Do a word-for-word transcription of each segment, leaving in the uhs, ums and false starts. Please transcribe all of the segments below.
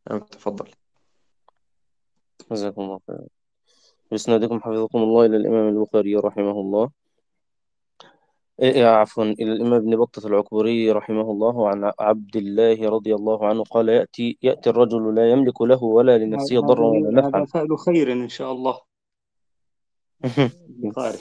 نعم، تفضل. جزاكم الله خيرا. بإسنادكم حفظكم الله إلى الإمام البخاري رحمه الله. إيه إيه، عفوا، إلى الإمام ابن بطة العكبري رحمه الله، عن عبد الله رضي الله عنه قال: يأتي يأتي الرجل لا يملك له ولا لنفسه ضرا هذا ولا هذا نفعا. فعل خير إن شاء الله. البخاري.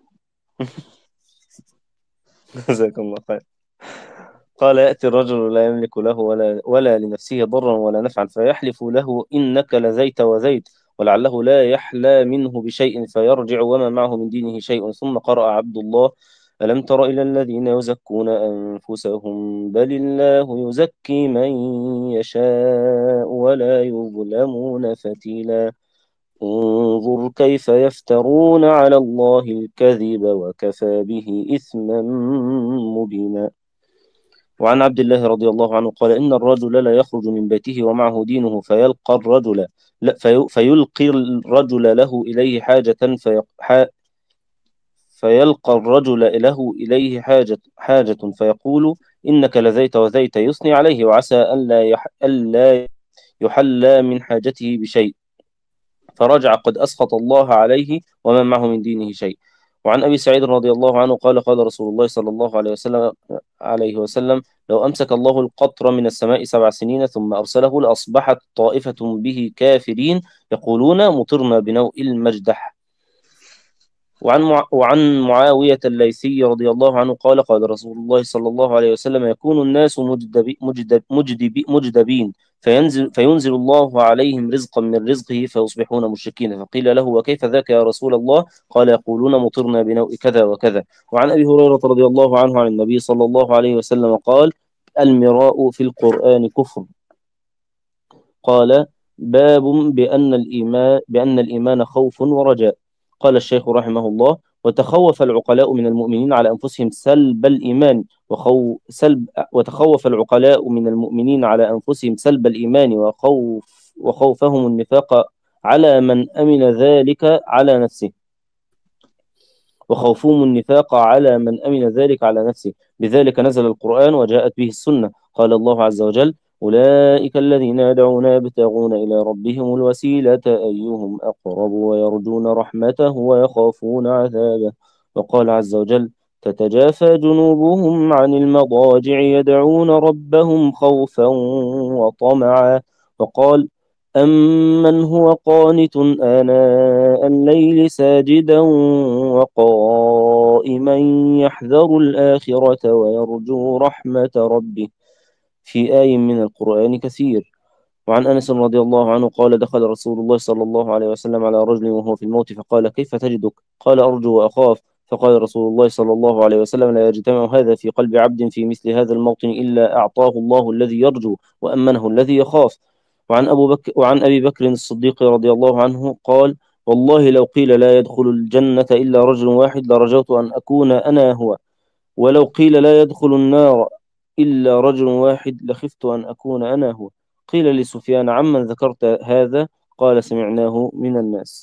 جزاكم الله خير. قال: يأتي الرجل لا يملك له ولا, ولا لنفسه ضرا ولا نفعا، فيحلف له: إنك لزيت وزيت، ولعله لا يحلى منه بشيء، فيرجع وما معه من دينه شيء. ثم قرأ عبد الله: ألم تر إلى الذين يزكون أنفسهم بل الله يزكي من يشاء ولا يظلمون فتيلا. انظر كيف يفترون على الله الكذب وكفى به إثما مبينا. وعن عبد الله رضي الله عنه قال: إن الرجل لا يخرج من بيته ومعه دينه فيلقى الرجل لا في فيلقي الرجل له إليه حاجة في فيلقى الرجل له إليه حاجة حاجة فيقول: إنك لزيت وزيت، يثني عليه وعسى ألا يح ألا يحلى من حاجته بشيء، فرجع قد أسخط الله عليه وما معه من دينه شيء. وعن أبي سعيد رضي الله عنه قال: قال رسول الله صلى الله عليه وسلم عليه وسلم: لو أمسك الله القطر من السماء سبع سنين ثم أرسله لأصبحت طائفة به كافرين يقولون: مطرنا بنوء المجدح. وعن مع... وعن معاوية الليثي رضي الله عنه قال: قال رسول الله صلى الله عليه وسلم: يكون الناس مجدب... مجدب... مجدب... مجدبين، فينزل فينزل الله عليهم رزقا من رزقه فيصبحون مشركين. فقيل له: وكيف ذاك يا رسول الله؟ قال: يقولون: مطرنا بنوء كذا وكذا. وعن أبي هريرة رضي الله عنه عن النبي صلى الله عليه وسلم قال: المراء في القرآن كفر. قال: باب بأن الإيمان بأن الإيمان خوف ورجاء. قال الشيخ رحمه الله: وتخوف العقلاء من المؤمنين على أنفسهم سلب الإيمان وخو سلب وتخوف العقلاء من المؤمنين على أنفسهم سلب الإيمان وخوف وخوفهم النفاق على من أمن ذلك على نفسه وخوفهم النفاق على من أمن ذلك على نفسه. بذلك نزل القرآن وجاءت به السنة. قال الله عز وجل: أولئك الذين يدعون يبتغون إلى ربهم الوسيلة أيهم أقرب ويرجون رحمته ويخافون عذابه. وقال عز وجل: تتجافى جنوبهم عن المضاجع يدعون ربهم خوفا وطمعا. وقال: أمن هو قانت آناء الليل ساجدا وقائما يحذر الآخرة ويرجو رحمة ربه، في آي من القرآن كثير. وعن أنس رضي الله عنه قال: دخل رسول الله صلى الله عليه وسلم على رجل وهو في الموت فقال: كيف تجدك؟ قال: أرجو وأخاف. فقال رسول الله صلى الله عليه وسلم: لا يجتمع هذا في قلب عبد في مثل هذا الموطن إلا أعطاه الله الذي يرجو وأمنه الذي يخاف. وعن أبو بكر وعن أبي بكر الصديق رضي الله عنه قال: والله لو قيل لا يدخل الجنة إلا رجل واحد لرجوت أن أكون أنا هو، ولو قيل لا يدخل النار إلا رجل واحد لخفت أن أكون أنا هو. قيل لسفيان: عمن ذكرت هذا؟ قال: سمعناه من الناس.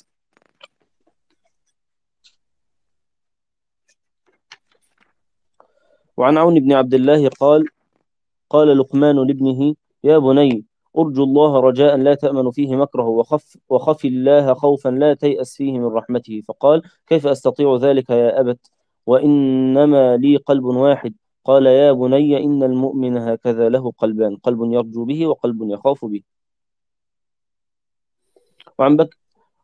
وعن عون بن عبد الله قال: قال لقمان لابنه: يا بني، أرجو الله رجاء لا تأمن فيه مكره، وخف, وخف الله خوفا لا تيأس فيه من رحمته. فقال: كيف أستطيع ذلك يا أبت، وإنما لي قلب واحد؟ قال: يا بني، إن المؤمن هكذا له قلبان، قلب يرجو به وقلب يخاف به. وعن بك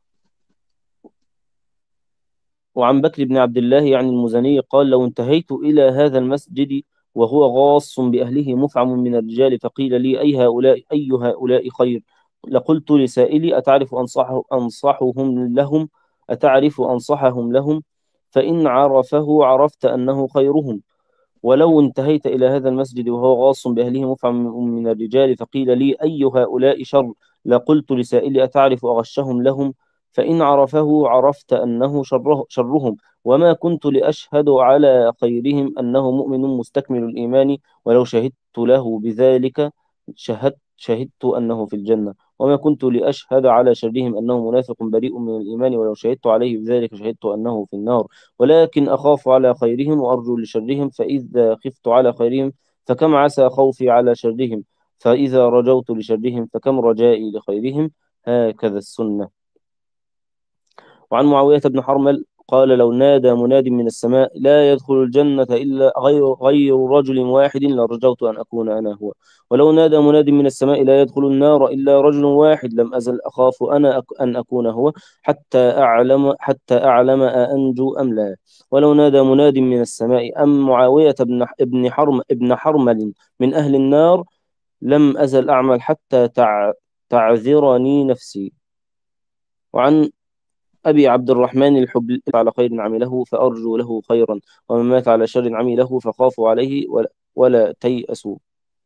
وعن بكر بن عبد الله يعني المزني قال: لو انتهيت إلى هذا المسجد وهو غاص بأهله مفعم من الرجال، فقيل لي: أي هؤلاء أي هؤلاء خير؟ لقلت لسائلي: أتعرف أنصح أنصحهم لهم أتعرف أنصحهم لهم؟ فإن عرفه عرفت أنه خيرهم. ولو انتهيت إلى هذا المسجد وهو غاص بأهله مفعم من الرجال، فقيل لي: أي هؤلاء شر؟ لقلت لسائلي: أتعرف أغشهم لهم؟ فإن عرفه عرفت أنه شره شرهم. وما كنت لأشهد على خيرهم أنه مؤمن مستكمل الإيمان، ولو شهدت له بذلك شهدت شهدت أنه في الجنة. وما كنت لأشهد على شرهم أنه منافق بريء من الإيمان، ولو شهدت عليه بذلك شهدت أنه في النار. ولكن أخاف على خيرهم وأرجو لشرهم، فإذا خفت على خيرهم فكم عسى خوفي على شرهم. فإذا رجوت لشرهم فكم رجائي لخيرهم، هكذا السنة. وعن معاوية بن حرمل قال: لو نادى مناد من السماء لا يدخل الجنة إلا غير غير رجل واحد لرجوت أن أكون أنا هو. ولو نادى مناد من السماء لا يدخل النار إلا رجل واحد لم أزل أخاف أنا أك أن أكون هو، حتى أعلم حتى أعلم أأنجو أم لا. ولو نادى مناد من السماء أم معاوية بن ابن حرم ابن حرمل من أهل النار لم أزل أعمل حتى تع تعذرني نفسي. وعن أبي عبد الرحمن الحبلي: على خير عمله فأرجو له خيرا، ومن مات على شر عمله فخافوا عليه ولا, ولا تيأسوا.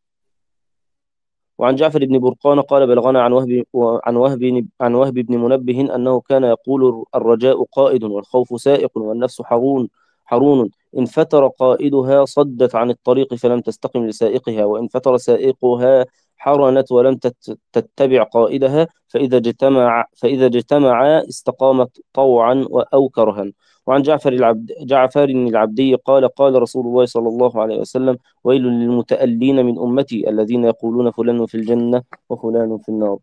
وعن جعفر بن برقان قال: بلغنا عن وهب عن وهب عن وهب بن منبه أنه كان يقول: الرجاء قائد والخوف سائق والنفس حرون حرون إن فتر قائدها صدت عن الطريق فلم تستقم لسائقها، وإن فتر سائقها حرنت ولم تت- تتبع قائدها، فإذا اجتمع فإذا اجتمعا استقامت طوعا أو كرها. وعن جعفر العبد جعفر العبدي قال: قال رسول الله صلى الله عليه وسلم: ويل للمتألين من أمتي الذين يقولون فلان في الجنة وفلان في النار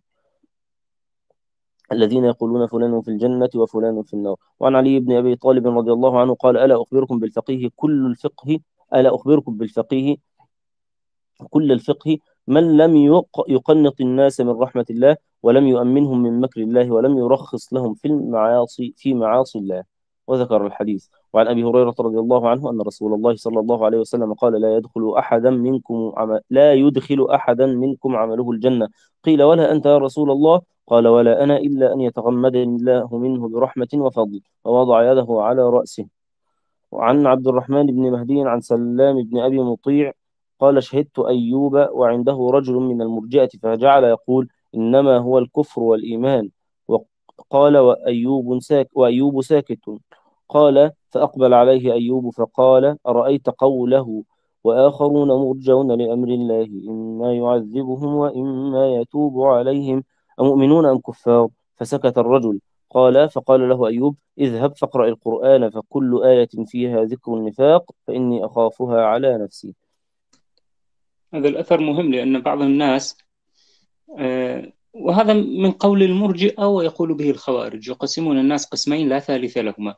الذين يقولون فلان في الجنة وفلان في النار. وعن علي بن أبي طالب رضي الله عنه قال: ألا أخبركم بالفقيه كل الفقه ألا أخبركم بالفقيه كل الفقه من لم يق- يقنط الناس من رحمة الله، ولم يؤمنهم من مكر الله، ولم يرخص لهم في المعاصي في معاصي الله. وذكر الحديث. وعن أبي هريرة رضي الله عنه أن رسول الله صلى الله عليه وسلم قال: لا يدخل أحدا منكم عمل لا يدخل أحدا منكم عمله الجنة. قيل: ولا أنت يا رسول الله؟ قال: ولا أنا إلا أن يتغمدني الله منه برحمة وفضل. ووضع يده على رأسه. وعن عبد الرحمن بن مهدي عن سلام بن أبي مطيع قال: شهدت أيوب وعنده رجل من المرجئة فجعل يقول: إنما هو الكفر والإيمان. وقال: وأيوب ساك وأيوب ساكت. قال: فأقبل عليه أيوب فقال: أرأيت قوله: وآخرون مرجون لأمر الله إما يعذبهم وإما يتوب عليهم أمؤمنون أم كفار؟ فسكت الرجل. قال: فقال له أيوب: اذهب فاقرأ القرآن فكل آية فيها ذكر النفاق فإني أخافها على نفسي. هذا الأثر مهم لأن بعض الناس، آه، وهذا من قول المرجئة ويقول به الخوارج، يقسمون الناس قسمين لا ثالث لهما،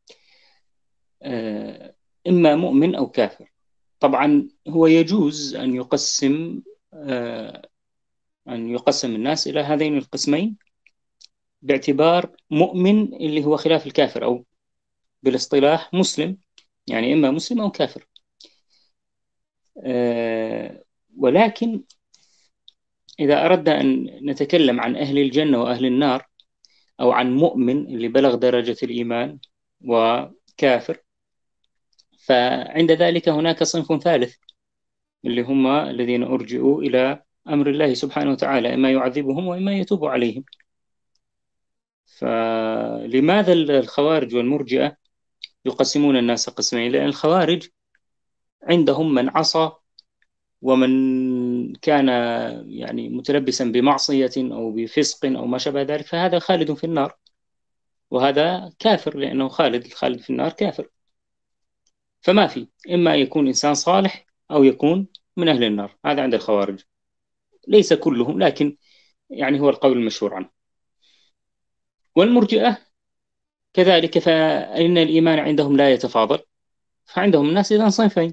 آه، إما مؤمن أو كافر. طبعا هو يجوز أن يقسم آه، أن يقسم الناس إلى هذين القسمين باعتبار مؤمن اللي هو خلاف الكافر، أو بالاصطلاح مسلم، يعني إما مسلم أو كافر. آه، ولكن إذا أردنا أن نتكلم عن أهل الجنة وأهل النار، أو عن مؤمن اللي بلغ درجة الإيمان وكافر، فعند ذلك هناك صنف ثالث اللي هم الذين أرجئوا إلى أمر الله سبحانه وتعالى، إما يعذبهم وإما يتوب عليهم. فلماذا الخوارج والمرجئة يقسمون الناس قسمين؟ لأن الخوارج عندهم من عصى ومن كان يعني متلبسا بمعصية أو بفسق أو ما شابه ذلك، فهذا خالد في النار، وهذا كافر لأنه خالد الخالد في النار كافر. فما في، إما يكون إنسان صالح أو يكون من أهل النار. هذا عند الخوارج، ليس كلهم لكن يعني هو القول المشهور عنه. والمرجئة كذلك، فإن الإيمان عندهم لا يتفاضل، فعندهم الناس إذا صنفين.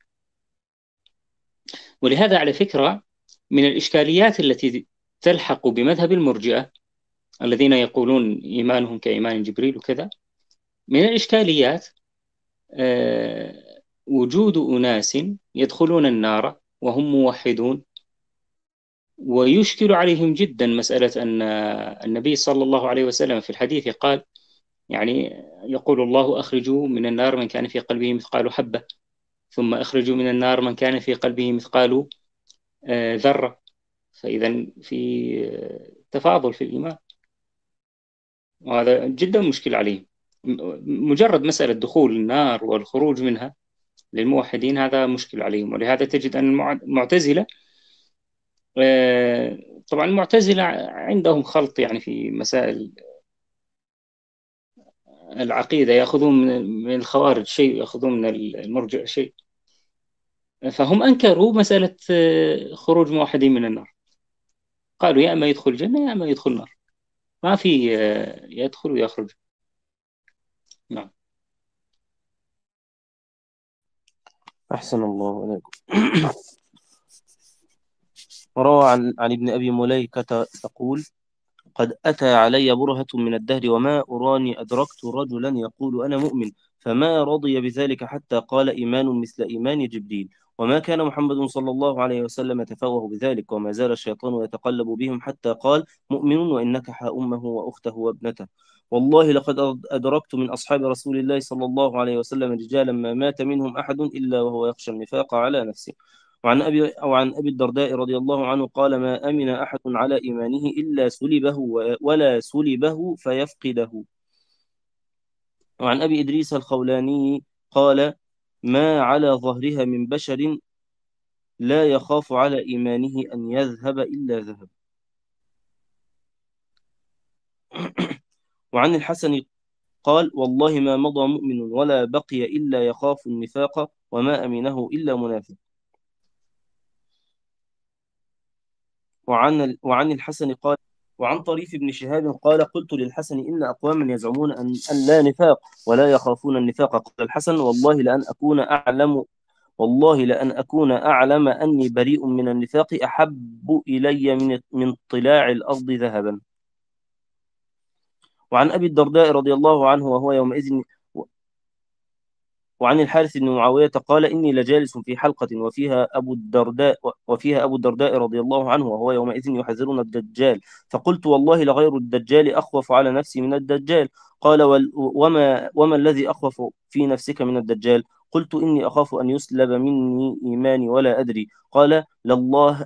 ولهذا على فكرة من الإشكاليات التي تلحق بمذهب المرجئة الذين يقولون إيمانهم كإيمان جبريل وكذا، من الإشكاليات آه، وجود أناس يدخلون النار وهم موحدون، ويشكل عليهم جدا مسألة أن النبي صلى الله عليه وسلم في الحديث قال، يعني يقول الله: أخرجوا من النار من كان في قلبه مثقال حبة، ثم أخرجوا من النار من كان في قلبه مثقال آه، ذرة. فإذا في آه، تفاضل في الإيمان، وهذا جدا مشكل عليهم. مجرد مسألة دخول النار والخروج منها للموحدين هذا مشكل عليهم. ولهذا تجد أن المعتزلة، آه، طبعا المعتزلة عندهم خلط يعني في مسائل العقيدة، يأخذون من من الخوارج شيء، يأخذون من المرجع شيء. فهم أنكروا مسألة آه، خروج موحدين من النار، قالوا يا أما يدخل الجنة يا أما يدخل النار، ما في آه، يدخل ويخرج. نعم. أحسن الله عليكم. وروى عن, عن ابن أبي مليكة يقول: قد أتى علي برهة من الدهر وما أراني أدركت رجلا يقول أنا مؤمن فما رضي بذلك حتى قال إيمان مثل إيمان جبريل. وما كان محمد صلى الله عليه وسلم يتفوه بذلك، وما زال الشيطان يتقلب بهم حتى قال مؤمن وإن نكح أمه وأخته وابنته. والله لقد أدركت من أصحاب رسول الله صلى الله عليه وسلم رجالا ما مات منهم أحد إلا وهو يخشى النفاق على نفسه. وعن أبي أو عن أبي الدرداء رضي الله عنه قال: ما أمن أحد على إيمانه إلا سلبه ولا سلبه فيفقده. وعن أبي إدريس الخولاني قال: ما على ظهرها من بشر لا يخاف على إيمانه أن يذهب إلا ذهب. وعن الحسن قال: والله ما مضى مؤمن ولا بقي إلا يخاف النفاق وما أمنه إلا منافق. وعن وعن الحسن قال وعن طريف بن شهاب قال: قلت للحسن إن أقواما يزعمون أن, أن لا نفاق ولا يخافون النفاق. قال الحسن: والله لأن أكون أعلم والله لأن أكون أعلم أني بريء من النفاق أحب إلي من من طلاع الأرض ذهبا. وعن أبي الدرداء رضي الله عنه وهو يومئذ وعن الحارث بن معاوية قال: إني لجالس في حلقة وفيها أبو الدرداء وفيها أبو الدرداء رضي الله عنه وهو يومئذ يحذرون الدجال، فقلت: والله لغير الدجال أخوف على نفسي من الدجال. قال: وما, وما الذي أخوف في نفسك من الدجال؟ قلت: إني أخاف أن يسلب مني إيماني ولا أدري. قال: لله,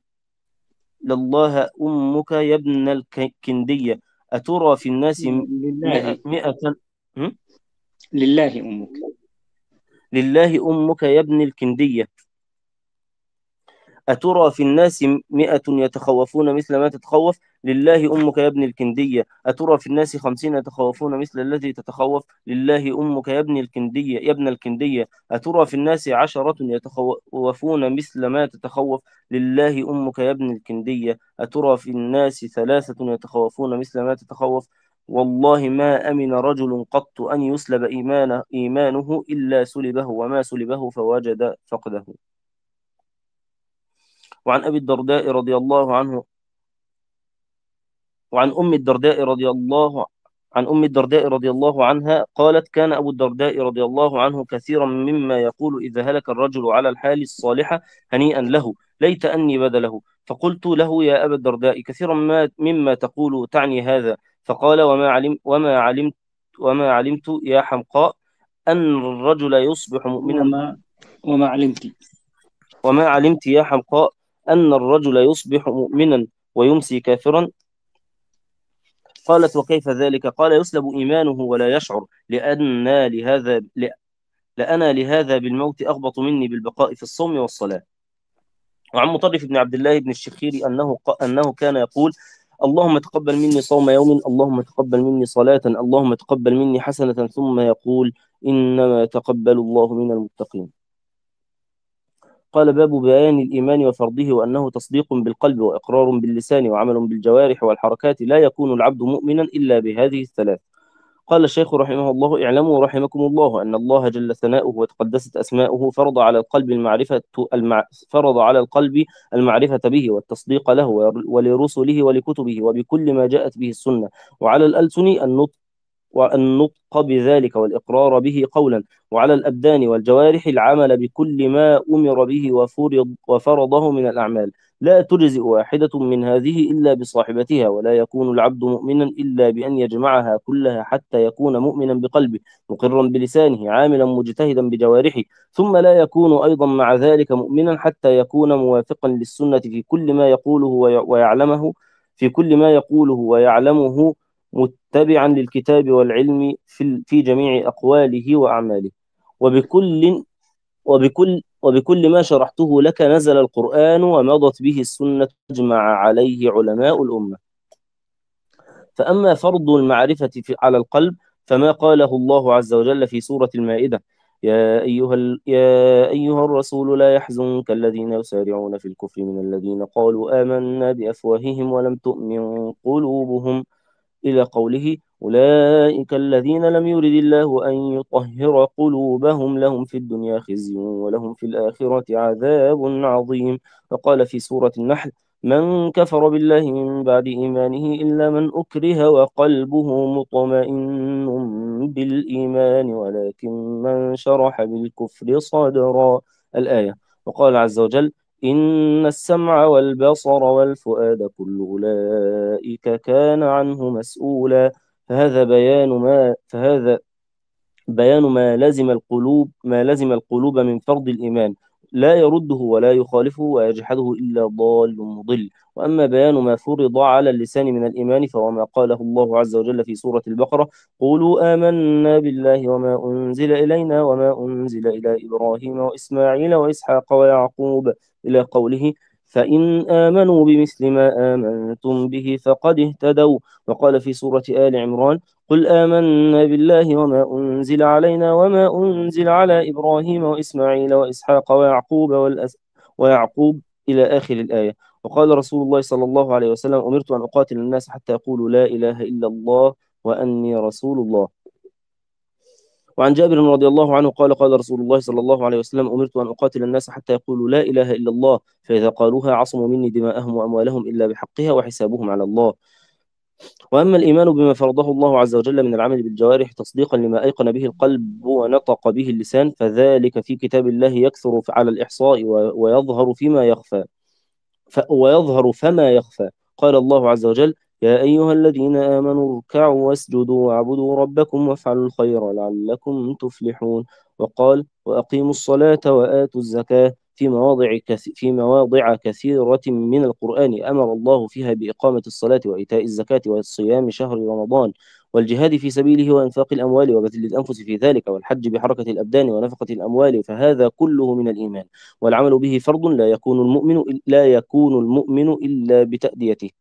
لله أمك يا ابن الكندية، أترى في الناس مئة, لله مئة لله أمك. لله أمك يا ابن الكندية، أترى في الناس مئة يتخوفون مثل ما تتخوف؟ لله أمك يا ابن الكندية، أترى في الناس خمسين يتخوفون مثل الذي تتخوف؟ لله أمك يا ابن الكندية يا ابن الكندية، أترى في الناس عشرة يتخوفون مثل ما تتخوف؟ لله أمك يا ابن الكندية، أترى في الناس ثلاثة يتخوفون مثل ما تتخوف؟ والله ما أمن رجل قط أن يسلب إيمانه, إيمانه إلا سلبه، وما سلبه فوجد فقده. وعن أبي الدرداء رضي الله عنه وعن أم الدرداء رضي الله عن أم الدرداء رضي الله عنها قالت: كان أبو الدرداء رضي الله عنه كثيرا مما يقول إذا هلك الرجل على الحال الصالحة: هنيئا له، ليت أني بدله. فقلت له: يا أبا الدرداء، كثيرا ما مما تقول تعني هذا؟ فقال: وما علم وما علمت وما علمت يا حمقاء أن الرجل يصبح مؤمنا وما وما علمت وما علمت يا حمقاء أن الرجل يصبح مؤمنا ويمسي كافرا. قالت: وكيف ذلك؟ قال: يسلب إيمانه ولا يشعر، لأن لهذا لأنا لهذا بالموت أغبط مني بالبقاء في الصوم والصلاة. وعن مطرف بن عبد الله بن الشخير أنه أنه كان يقول: اللهم تقبل مني صوم يوم، اللهم تقبل مني صلاة، اللهم تقبل مني حسنة، ثم يقول: إنما يتقبل الله من المتقين. قال: باب بيان الإيمان وفرضه، وأنه تصديق بالقلب وإقرار باللسان وعمل بالجوارح والحركات، لا يكون العبد مؤمنا إلا بهذه الثلاث. قال الشيخ رحمه الله: اعلموا رحمكم الله أن الله جل ثناؤه وتقدست أسماؤه فرض على القلب المعرفة المع... فرض على القلب المعرفة به والتصديق له ولرسله ولكتبه وبكل ما جاءت به السنة، وعلى الألسن النطق والنطق بذلك والإقرار به قولا، وعلى الأبدان والجوارح العمل بكل ما أمر به وفرض وفرضه من الأعمال. لا تجزئ واحدة من هذه إلا بصاحبتها، ولا يكون العبد مؤمنا إلا بأن يجمعها كلها حتى يكون مؤمنا بقلبه مقرا بلسانه عاملا مجتهدا بجوارحه، ثم لا يكون أيضا مع ذلك مؤمنا حتى يكون موافقا للسنة في كل ما يقوله ويعلمه في كل ما يقوله ويعلمه متبعا للكتاب والعلم في في جميع أقواله وأعماله. وبكل وبكل وبكل ما شرحته لك نزل القرآن ومضت به السنة أجمع عليه علماء الأمة. فأما فرض المعرفة في على القلب فما قاله الله عز وجل في سورة المائدة: يا أيها, ال... يا أيها الرسول لا يحزنك الذين يسارعون في الكفر من الذين قالوا آمنا بأفواههم ولم تؤمن قلوبهم إلى قوله أولئك الذين لم يرد الله أن يطهر قلوبهم لهم في الدنيا خزي ولهم في الآخرة عذاب عظيم. وقال في سورة النحل من كفر بالله من بعد إيمانه إلا من أكره وقلبه مطمئن بالإيمان ولكن من شرح بالكفر صدرا الآية. وقال عز وجل إن السمع والبصر والفؤاد كل أولئك كان عنه مسؤولا. فهذا بيان ما فهذا بيان ما لزم القلوب ما لزم القلوب من فرض الإيمان لا يرده ولا يخالفه ويجحده إلا ضال مضل. وأما بيان ما فرض على اللسان من الإيمان فهو ما قاله الله عز وجل في سورة البقرة قولوا آمنا بالله وما أنزل إلينا وما أنزل إلى إبراهيم وإسماعيل وإسحاق ويعقوب إلى قوله فإن آمنوا بمثل ما آمنتم به فقد اهتدوا. وقال في سورة آل عمران قل آمنا بالله وما أنزل علينا وما أنزل على إبراهيم وإسماعيل وإسحاق ويعقوب والأس ويعقوب إلى آخر الآية. وقال رسول الله صلى الله عليه وسلم أمرت أن أقاتل الناس حتى يقولوا لا إله إلا الله وأني رسول الله. وعن جابر رضي الله عنه قال قال رسول الله صلى الله عليه وسلم أمرت أن أقاتل الناس حتى يقولوا لا إله إلا الله فإذا قالوها عصموا مني دماءهم وأموالهم إلا بحقها وحسابهم على الله. وأما الإيمان بما فرضه الله عز وجل من العمل بالجوارح تصديقا لما أيقن به القلب ونطق به اللسان فذلك في كتاب الله يكثر على الإحصاء ويظهر فيما يخفى ف... ويظهر فما يخفى. قال الله عز وجل يا أيها الذين آمنوا اركعوا واسجدوا واعبدوا ربكم وافعلوا الخير لعلكم تفلحون. وقال وأقيموا الصلاة وآتوا الزكاة في مواضع كث... في مواضع كثيرة من القرآن أمر الله فيها بإقامة الصلاة وإيتاء الزكاة والصيام شهر رمضان والجهاد في سبيله وإنفاق الأموال وبذل الأنفس في ذلك والحج بحركة الأبدان ونفقة الأموال فهذا كله من الإيمان والعمل به فرض لا يكون المؤمن لا يكون المؤمن إلا بتأديته.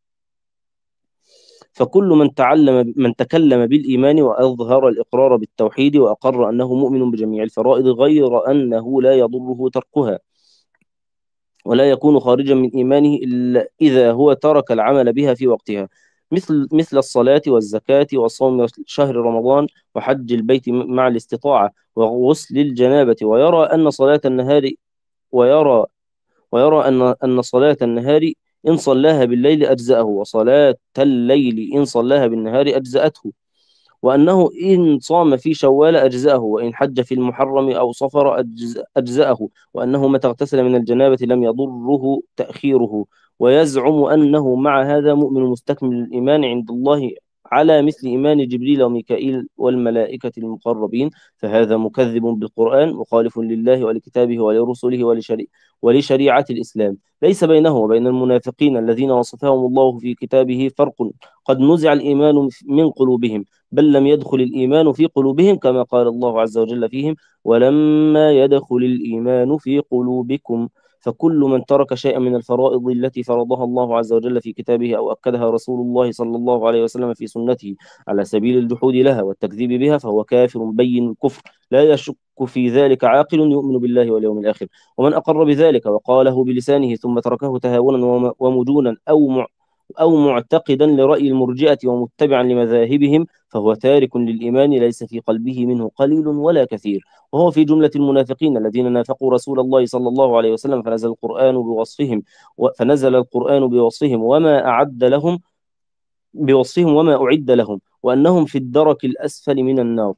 فكل من تعلم من تكلم بالإيمان وأظهر الإقرار بالتوحيد وأقر أنه مؤمن بجميع الفرائض غير أنه لا يضره تركها ولا يكون خارجا من إيمانه إلا إذا هو ترك العمل بها في وقتها مثل مثل الصلاة والزكاة وصوم شهر رمضان وحج البيت مع الاستطاعة وغسل الجنابة ويرى أن صلاة النهار ويرى ويرى أن أن صلاة النهار إن صلاها بالليل أجزأه وصلاة الليل إن صلاها بالنهار أجزأته وأنه إن صام في شوال أجزأه وإن حج في المحرم أو صفر أجز- أجزأه وأنه متى اغتسل من الجنابة لم يضره تأخيره ويزعم أنه مع هذا مؤمن مستكمل الإيمان عند الله على مثل إيمان جبريل وميكائيل والملائكة المقربين فهذا مكذب بالقرآن مخالف لله ولكتابه ولرسله ولشري... ولشريعة الإسلام. ليس بينه وبين المنافقين الذين وصفهم الله في كتابه فرق قد نزع الإيمان من قلوبهم بل لم يدخل الإيمان في قلوبهم كما قال الله عز وجل فيهم ولما يدخل الإيمان في قلوبكم. فكل من ترك شيئا من الفرائض التي فرضها الله عز وجل في كتابه أو أكدها رسول الله صلى الله عليه وسلم في سنته على سبيل الجحود لها والتكذيب بها فهو كافر بين الكفر لا يشك في ذلك عاقل يؤمن بالله واليوم الآخر. ومن أقر بذلك وقاله بلسانه ثم تركه تهاونا ومجونا أو مع أو معتقدا لرأي المرجئة ومتبعا لمذاهبهم فهو تارك للإيمان ليس في قلبه منه قليل ولا كثير وهو في جملة المنافقين الذين نافقوا رسول الله صلى الله عليه وسلم فنزل القرآن بوصفهم فنزل القرآن بوصفهم وما أعد لهم بوصفهم وما أعد لهم وأنهم في الدرك الأسفل من النار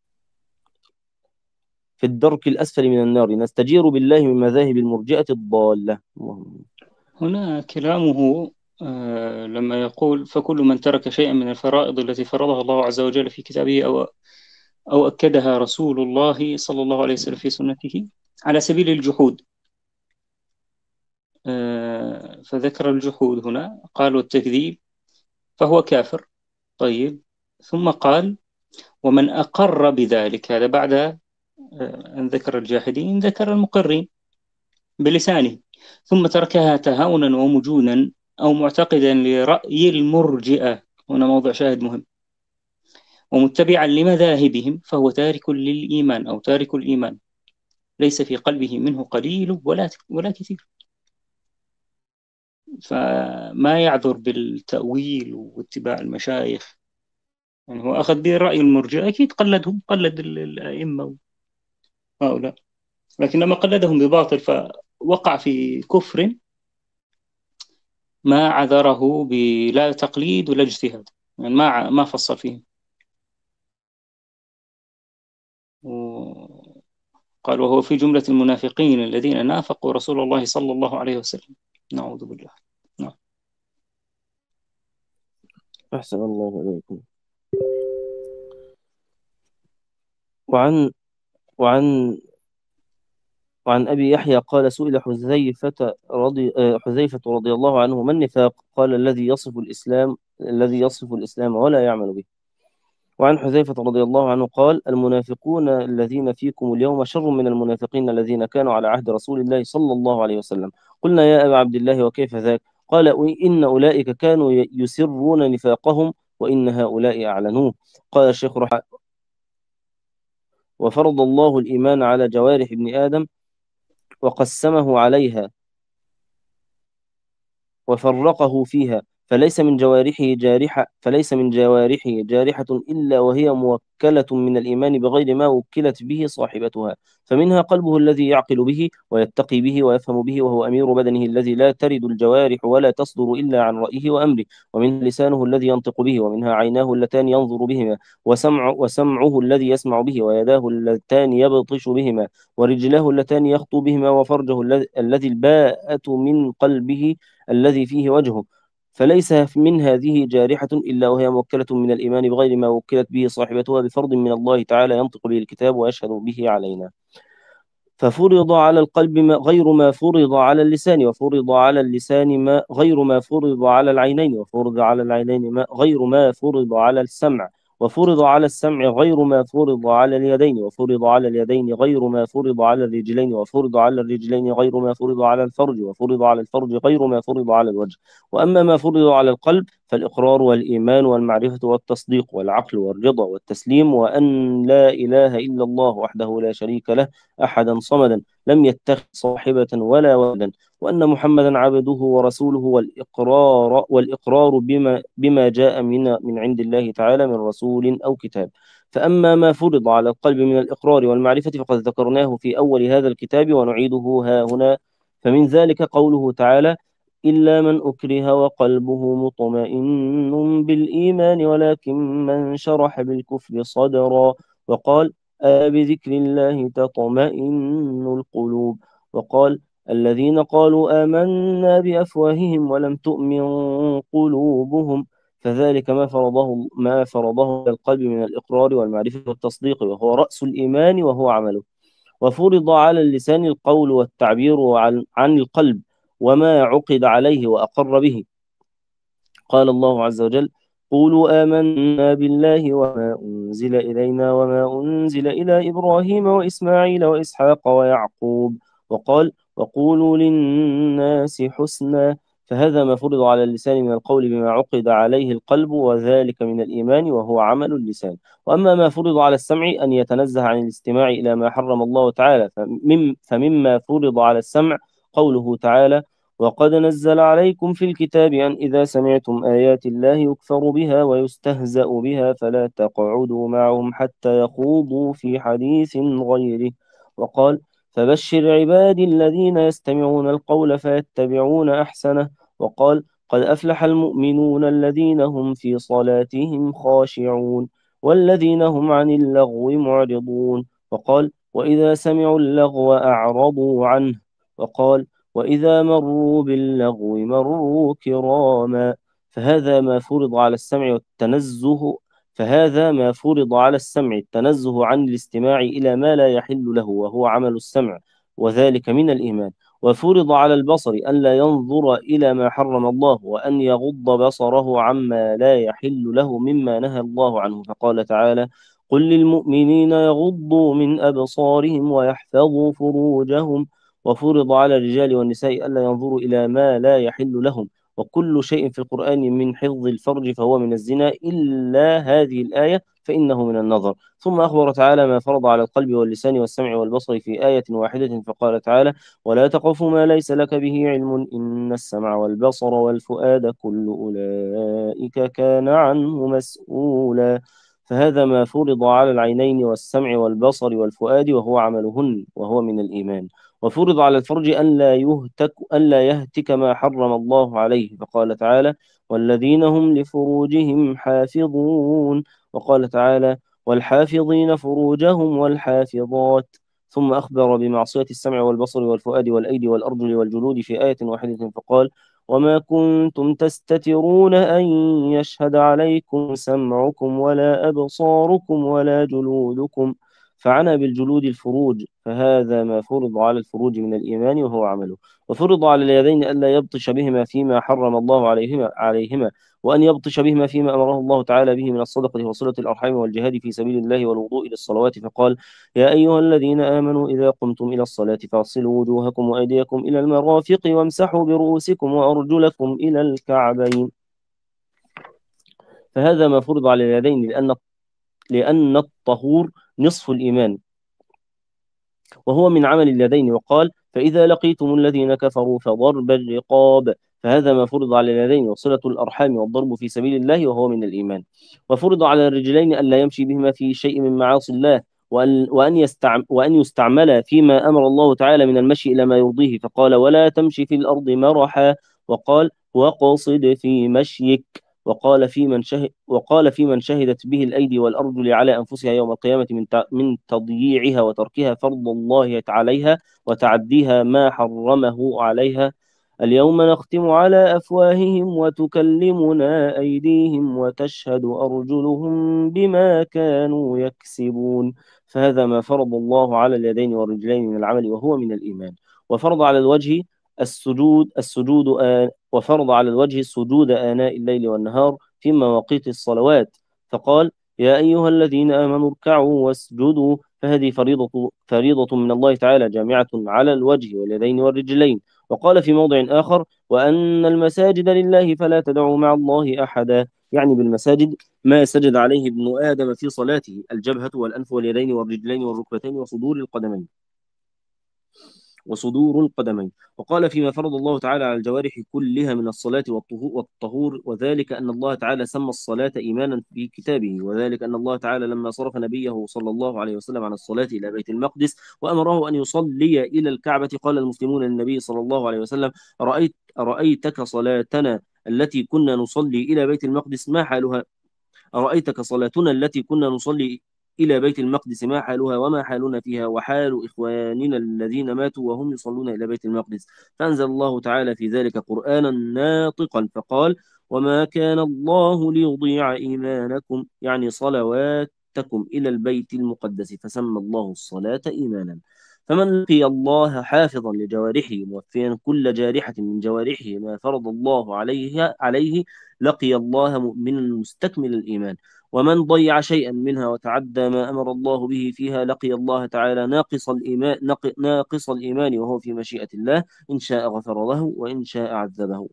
في الدرك الأسفل من النار نستجير بالله من مذاهب المرجئة الضالة. هنا كلامه آه، لما يقول فكل من ترك شيئا من الفرائض التي فرضها الله عز وجل في كتابه أو أو أكدها رسول الله صلى الله عليه وسلم في سنته على سبيل الجحود آه، فذكر الجحود هنا قال والتكذيب فهو كافر. طيب ثم قال ومن أقر بذلك هذا بعد آه، أن ذكر الجاحدين ذكر المقرين بلسانه ثم تركها تهاونا ومجونا أو معتقدا لرأي المرجئة. هنا موضع شاهد مهم. ومتبعا لمذاهبهم فهو تارك للإيمان أو تارك الإيمان، ليس في قلبه منه قليل ولا ولا كثير. فما يعذر بالتأويل واتباع المشايخ. يعني هو أخذ برأي المرجئة، أكيد قلدهم، قلد ال- الأئمة هؤلاء، لكن لما قلدهم بباطل فوقع في كفر، ما عذره بلا تقليد ولا اجتهاد، يعني ما ما فصل فيهم. قال وهو في جملة المنافقين الذين نافقوا رسول الله صلى الله عليه وسلم. نعوذ بالله. نعم. أحسن الله إليكم. وعن وعن وعن أبي يحيى قال سئل حذيفة رضي آه، حذيفة رضي الله عنه ما النفاق؟ قال الذي يصف الإسلام الذي يصف الإسلام ولا يعمل به. وعن حذيفة رضي الله عنه قال المنافقون الذين فيكم اليوم شر من المنافقين الذين كانوا على عهد رسول الله صلى الله عليه وسلم. قلنا يا أبا عبد الله وكيف ذاك؟ قال إن أولئك كانوا يسرون نفاقهم وإن هؤلاء أعلنوه. قال الشيخ رحمه وفرض الله الإيمان على جوارح ابن آدم وقسمه عليها وفرقه فيها، فليس من جوارحه جارحة فليس من جوارحه جارحة إلا وهي موكلة من الإيمان بغير ما وكلت به صاحبتها، فمنها قلبه الذي يعقل به ويتقي به ويفهم به، وهو أمير بدنه الذي لا ترد الجوارح ولا تصدر إلا عن رأيه وأمره، ومنها لسانه الذي ينطق به، ومنها عيناه اللتان ينظر بهما، وسمع وسمعه الذي يسمع به، ويداه اللتان يبطش بهما، ورجلاه اللتان يخطو بهما، وفرجه الذي الذي الباءة من قلبه الذي فيه وجهه، فليس من هذه جارحة إلا وهي موكلة من الإيمان بغير ما وكلت به صاحبتها بفرض من الله تعالى ينطق به الكتاب ويشهد به علينا. ففرض على القلب ما غير ما فرض على اللسان، وفرض على اللسان ما غير ما فرض على العينين، وفرض على العينين ما غير ما فرض على السمع، وفرض على السمع غير ما فرض على اليدين، وفرض على اليدين غير ما فرض على الرجلين، وفرض على الرجلين غير ما فرض على الفرج، وفرض على الفرج غير ما فرض على الوجه. وأما ما فرض على القلب فالإقرار والإيمان والمعرفة والتصديق والعقل والرضا والتسليم، وأن لا إله إلا الله وحده لا شريك له أحدا صمدا لم يتخذ صاحبة ولا ولدا، وأن محمدا عبده ورسوله، والإقرار والإقرار بما بما جاء من من عند الله تعالى من رسول أو كتاب. فأما ما فرض على القلب من الإقرار والمعرفة فقد ذكرناه في أول هذا الكتاب ونعيده ها هنا. فمن ذلك قوله تعالى إلا من أكره وقلبه مطمئن بالإيمان ولكن من شرح بالكفر صدرا، وقال ألا بذكر الله تطمئن القلوب، وقال الذين قالوا آمنا بأفواههم ولم تؤمن قلوبهم، فذلك ما فرضه ما فرضه على القلب من الإقرار والمعرفة والتصديق، وهو رأس الإيمان وهو عمله. وفرض على اللسان القول والتعبير عن, عن القلب وما عقد عليه وأقر به. قال الله عز وجل قولوا آمنا بالله وما أنزل إلينا وما أنزل إلى إبراهيم وإسماعيل وإسحاق ويعقوب، وقال وقولوا للناس حسنا، فهذا ما فرض على اللسان من القول بما عقد عليه القلب، وذلك من الإيمان وهو عمل اللسان. وأما ما فرض على السمع أن يتنزه عن الاستماع إلى ما حرم الله تعالى، فمم فمما فرض على السمع قوله تعالى وقد نزل عليكم في الكتاب أن إذا سمعتم آيات الله يكفر بها ويستهزأ بها فلا تقعدوا معهم حتى يخوضوا في حديث غيره، وقال فبشر عبادي الذين يستمعون القول فيتبعون أحسنه، وقال قد أفلح المؤمنون الذين هم في صلاتهم خاشعون والذين هم عن اللغو معرضون، وقال وإذا سمعوا اللغو أعرضوا عنه، وقال وإذا مروا باللغو مروا كراما. فهذا ما فرض على السمع والتنزه فهذا ما فرض على السمع التنزه عن الاستماع إلى ما لا يحل له وهو عمل السمع، وذلك من الإيمان. وفرض على البصر أن لا ينظر إلى ما حرم الله وأن يغض بصره عما لا يحل له مما نهى الله عنه، فقال تعالى قل للمؤمنين يغضوا من أبصارهم ويحفظوا فروجهم. وفرض على الرجال والنساء ألا ينظروا إلى ما لا يحل لهم، وكل شيء في القرآن من حفظ الفرج فهو من الزنا إلا هذه الآية فإنه من النظر. ثم أخبر تعالى ما فرض على القلب واللسان والسمع والبصر في آية واحدة فقال تعالى: ولا تقف ما ليس لك به علم إن السمع والبصر والفؤاد كل أولئك كان عنه مسؤولا. فهذا ما فرض على العينين والسمع والبصر والفؤاد وهو عملهن وهو من الإيمان. وفرض على الفرج ألا يهتك ألا يهتك ما حرم الله عليه فقال تعالى: والذين هم لفروجهم حافظون. وقال تعالى: والحافظين فروجهم والحافظات. ثم أخبر بمعصية السمع والبصر والفؤاد والأيدي والأرجل والجلود في آية واحدة فقال: وما كنتم تستترون أن يشهد عليكم سمعكم ولا أبصاركم ولا جلودكم. فعنى بالجلود الفروج، فهذا ما فرض على الفروج من الإيمان وهو عمله. وفرض على اليدين ألا يبطش بهما فيما حرم الله عليهما عليهما وأن يبطش بهما فيما أمره الله تعالى به من الصدقة وصلة الأرحام والجهاد في سبيل الله والوضوء للصلوات فقال: يا أيها الذين آمنوا إذا قمتم إلى الصلاة فاغسلوا وجوهكم وأيديكم إلى المرافق وامسحوا برؤوسكم وأرجلكم إلى الكعبين. فهذا ما فرض على اليدين لأن لأن الطهور نصف الإيمان وهو من عمل اليدين. وقال: فإذا لقيتم الذين كفروا فضرب الرقاب. فهذا ما فرض على اليدين وصلة الأرحام والضرب في سبيل الله وهو من الإيمان. وفرض على الرجلين ألا يمشي بهما في شيء من معاصي الله وأن وأن يستعم وأن يستعمل فيما أمر الله تعالى من المشي إلى ما يرضيه فقال: ولا تمشي في الأرض مرحا. وقال: وقصد في مشيك. وقال في من شهد وقال في من شهدت به الأيدي والأرجل على أنفسها يوم القيامة من من تضييعها وتركها فرض الله عليها وتعديها ما حرمه عليها: اليوم نختم على أفواههم وتكلمنا أيديهم وتشهد أرجلهم بما كانوا يكسبون. فهذا ما فرض الله على اليدين والرجلين من العمل وهو من الإيمان. وفرض على الوجه السجود السجود آن وفرض على الوجه السجود آناء الليل والنهار في مواقيت الصلوات فقال: يا أيها الذين آمنوا اركعوا واسجدوا. فهذه فريضة فريضة من الله تعالى جامعة على الوجه واليدين والرجلين. وقال في موضع آخر: وأن المساجد لله فلا تدعوا مع الله أحدا. يعني بالمساجد ما سجد عليه ابن آدم في صلاته: الجبهة والأنف واليدين والرجلين والركبتين وصدور القدمين وصدور القدمين. وقال فيما فرض الله تعالى على الجوارح كلها من الصلاة والطهور: وذلك أن الله تعالى سمى الصلاة إيمانا في كتابه، وذلك أن الله تعالى لما صرف نبيه صلى الله عليه وسلم عن الصلاة إلى بيت المقدس وأمره أن يصلي إلى الكعبة قال المسلمون للنبي صلى الله عليه وسلم: أرأيت أرأيتك صلاتنا التي كنا نصلي إلى بيت المقدس ما حالها أرأيتك صلاتنا التي كنا نصلي إلى بيت المقدس ما حالها وما حالنا فيها وحال إخواننا الذين ماتوا وهم يصلون إلى بيت المقدس. فأنزل الله تعالى في ذلك قرآنا ناطقا فقال: وما كان الله ليضيع إيمانكم، يعني صلواتكم إلى البيت المقدس، فسمى الله الصلاة إيمانا. فمن لقي الله حافظا لجوارحه موفيا كل جارحة من جوارحه ما فرض الله عليه عليه لقي الله مؤمنا مستكمل الإيمان. ومن ضيع شيئا منها وتعدى ما أمر الله به فيها لقي الله تعالى ناقص الإيمان ناقص الإيمان وهو في مشيئة الله، إن شاء غفر له وإن شاء عذبه.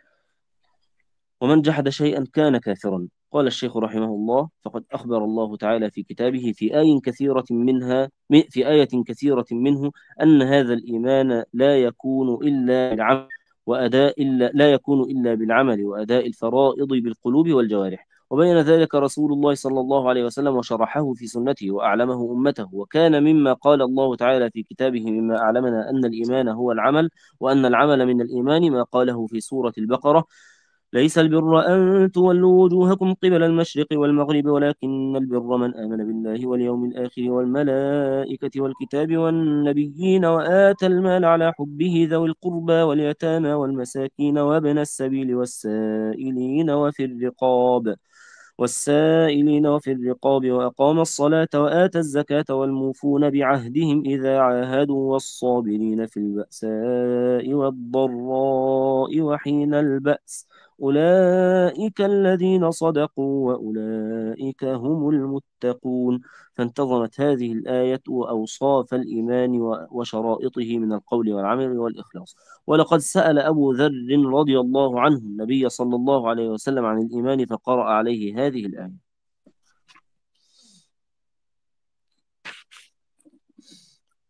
ومن جحد شيئا كان كافرا. قال الشيخ رحمه الله: فقد أخبر الله تعالى في كتابه في آية كثيرة منها في آية كثيرة منه أن هذا الإيمان لا يكون إلا بالعمل وأداء إلا لا يكون إلا بالعمل وأداء الفرائض بالقلوب والجوارح. وبين ذلك رسول الله صلى الله عليه وسلم وشرحه في سنته وأعلمه أمته. وكان مما قال الله تعالى في كتابه مما أعلمنا أن الإيمان هو العمل وأن العمل من الإيمان ما قاله في سورة البقرة: ليس البر أن تولوا وجوهكم قبل المشرق والمغرب ولكن البر من آمن بالله واليوم الآخر والملائكة والكتاب والنبيين وآتى المال على حبه ذوي القربى واليتامى والمساكين وابن السبيل والسائلين وفي الرقاب والسائلين وفي الرقاب وأقام الصلاة وآتى الزكاة والموفون بعهدهم إذا عاهدوا والصابرين في البأساء والضراء وحين البأس أولئك الذين صدقوا وأولئك هم المتقون. فانتظمت هذه الآية وأوصاف الإيمان وشرائطه من القول والعمل والإخلاص. ولقد سأل أبو ذر رضي الله عنه النبي صلى الله عليه وسلم عن الإيمان فقرأ عليه هذه الآية.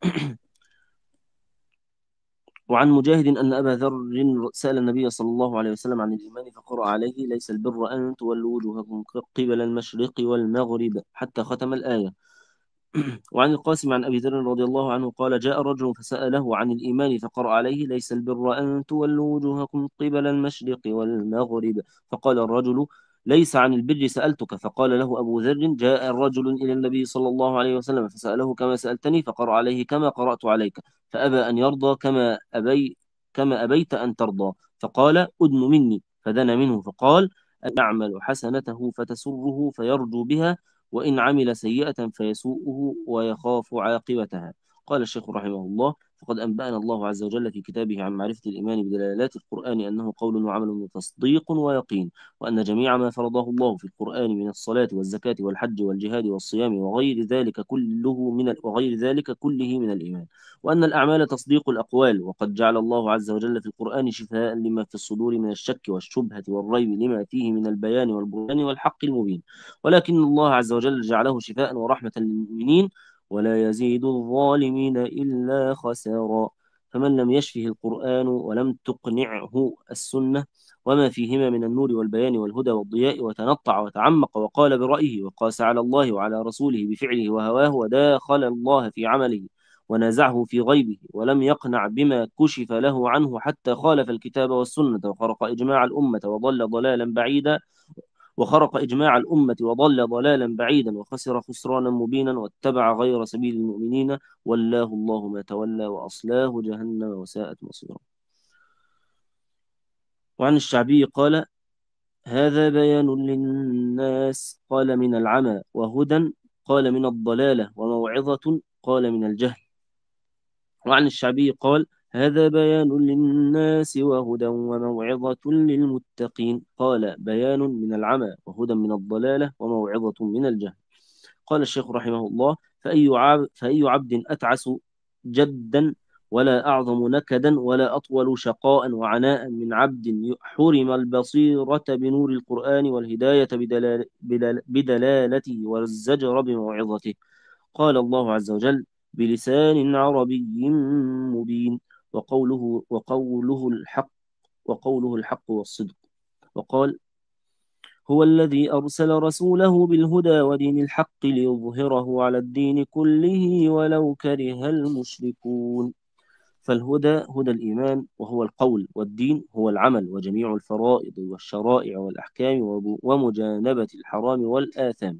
وعن مجاهد أن أبا ذر سأل النبي صلى الله عليه وسلم عن الإيمان فقرأ عليه: ليس البر أن تولوا وجوهكم قبل المشرق والمغرب، حتى ختم الآية. وعن القاسم عن أبي ذر رضي الله عنه قال: جاء رجل فسأله عن الإيمان فقرأ عليه: ليس البر أن تولوا وجوهكم قبل المشرق والمغرب. فقال الرجل: ليس عن البر سألتك. فقال له أبو ذر: جاء الرجل إلى النبي صلى الله عليه وسلم فسأله كما سألتني فقرأ عليه كما قرأت عليك، فأبى أن يرضى كما أبي كما أبيت أن ترضى، فقال: أدن مني. فدنا منه فقال: أن يعمل حسنته فتسره فيرجو بها، وإن عمل سيئة فيسوءه ويخاف عاقبتها. قال الشيخ رحمه الله: فقد أنبأنا الله عز وجل في كتابه عن معرفة الإيمان بدلالات القرآن أنه قول وعمل وتصديق ويقين، وأن جميع ما فرضه الله في القرآن من الصلاة والزكاة والحج والجهاد والصيام وغير ذلك كله من وغير ذلك كله من الإيمان، وأن الأعمال تصديق الأقوال. وقد جعل الله عز وجل في القرآن شفاء لما في الصدور من الشك والشبهة والريب لما فيه من البيان والبرهان والحق المبين، ولكن الله عز وجل جعله شفاء ورحمة للمؤمنين، ولا يزيد الظالمين إلا خسارا. فمن لم يشفه القرآن ولم تقنعه السنة وما فيهما من النور والبيان والهدى والضياء، وتنطع وتعمق وقال برأيه وقاس على الله وعلى رسوله بفعله وهواه، وداخل الله في عمله ونازعه في غيبه، ولم يقنع بما كشف له عنه حتى خالف الكتاب والسنة وخرق إجماع الأمة وضل ضلالا بعيدا وخرق إجماع الأمة وضل ضلالا بعيدا وخسر خسرانا مبينا واتبع غير سبيل المؤمنين، والله الله ما تولى وأصلاه جهنم وساءت مصيرا. وعن الشعبي قال: هذا بيان للناس، قال من العمى، وهدى، قال من الضلالة، وموعظة، قال من الجهل. وعن الشعبي قال: هذا بيان للناس وهدى وموعظة للمتقين، قال بيان من العمى وهدى من الضلالة وموعظة من الجهل. قال الشيخ رحمه الله: فأي عبد, فأي عبد أتعس جدا ولا أعظم نكدا ولا أطول شقاء وعناء من عبد حرم البصيرة بنور القرآن والهداية بدلال بدلال بدلالته والزجر بموعظته. قال الله عز وجل بلسان عربي مبين: وقوله وقوله الحق وقوله الحق والصدق. وقال: هو الذي أرسل رسوله بالهدى ودين الحق ليظهره على الدين كله ولو كره المشركون. فالهدى هدى الإيمان وهو القول، والدين هو العمل وجميع الفرائض والشرائع والأحكام ومجانبة الحرام والآثام.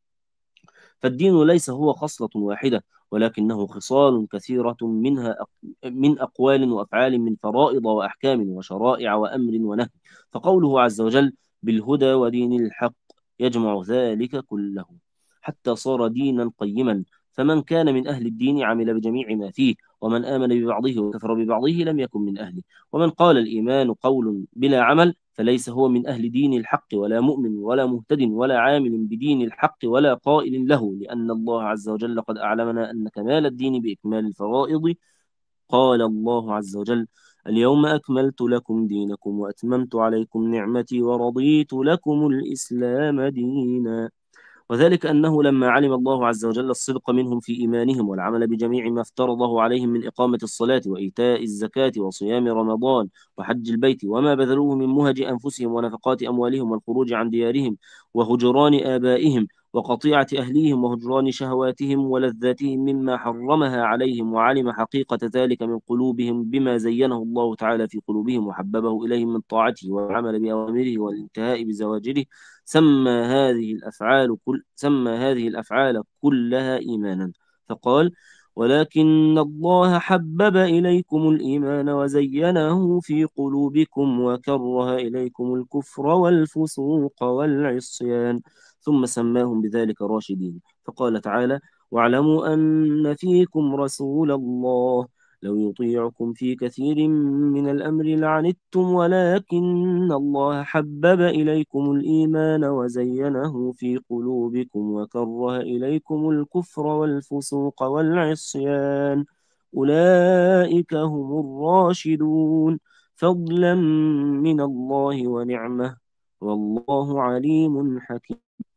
فالدين ليس هو خصلة واحدة، ولكنه خصال كثيرة منها من أقوال وأفعال، من فرائض وأحكام وشرائع وأمر ونهي. فقوله عز وجل بالهدى ودين الحق يجمع ذلك كله حتى صار دينا قيما. فمن كان من أهل الدين عمل بجميع ما فيه، ومن آمن ببعضه وكفر ببعضه لم يكن من أهله. ومن قال الإيمان قول بلا عمل فليس هو من أهل دين الحق، ولا مؤمن ولا مهتد ولا عامل بدين الحق ولا قائل له، لأن الله عز وجل قد أعلمنا أن كمال الدين بإكمال الفرائض. قال الله عز وجل: اليوم أكملت لكم دينكم وأتممت عليكم نعمتي ورضيت لكم الإسلام دينا. وذلك أنه لما علم الله عز وجل الصدق منهم في إيمانهم والعمل بجميع ما افترضه عليهم من إقامة الصلاة وإيتاء الزكاة وصيام رمضان وحج البيت وما بذلوه من مهج أنفسهم ونفقات أموالهم والخروج عن ديارهم وهجران آبائهم وقطيعة أهليهم وهجران شهواتهم ولذاتهم مما حرمها عليهم، وعلم حقيقة ذلك من قلوبهم بما زينه الله تعالى في قلوبهم وحببه إليهم من طاعته والعمل بأوامره والانتهاء بزواجره، سمى هذه الأفعال كل سمى هذه الأفعال كلها إيمانا. فقال: ولكن الله حبب إليكم الإيمان وزينه في قلوبكم وكره إليكم الكفر والفسوق والعصيان، ثم سماهم بذلك راشدين. فقال تعالى: واعلموا أن فيكم رسول الله لو يطيعكم في كثير من الأمر لعنتم ولكن الله حبب إليكم الإيمان وزينه في قلوبكم وكره إليكم الكفر والفسوق والعصيان أولئك هم الراشدون فضلا من الله ونعمة والله عليم حكيم.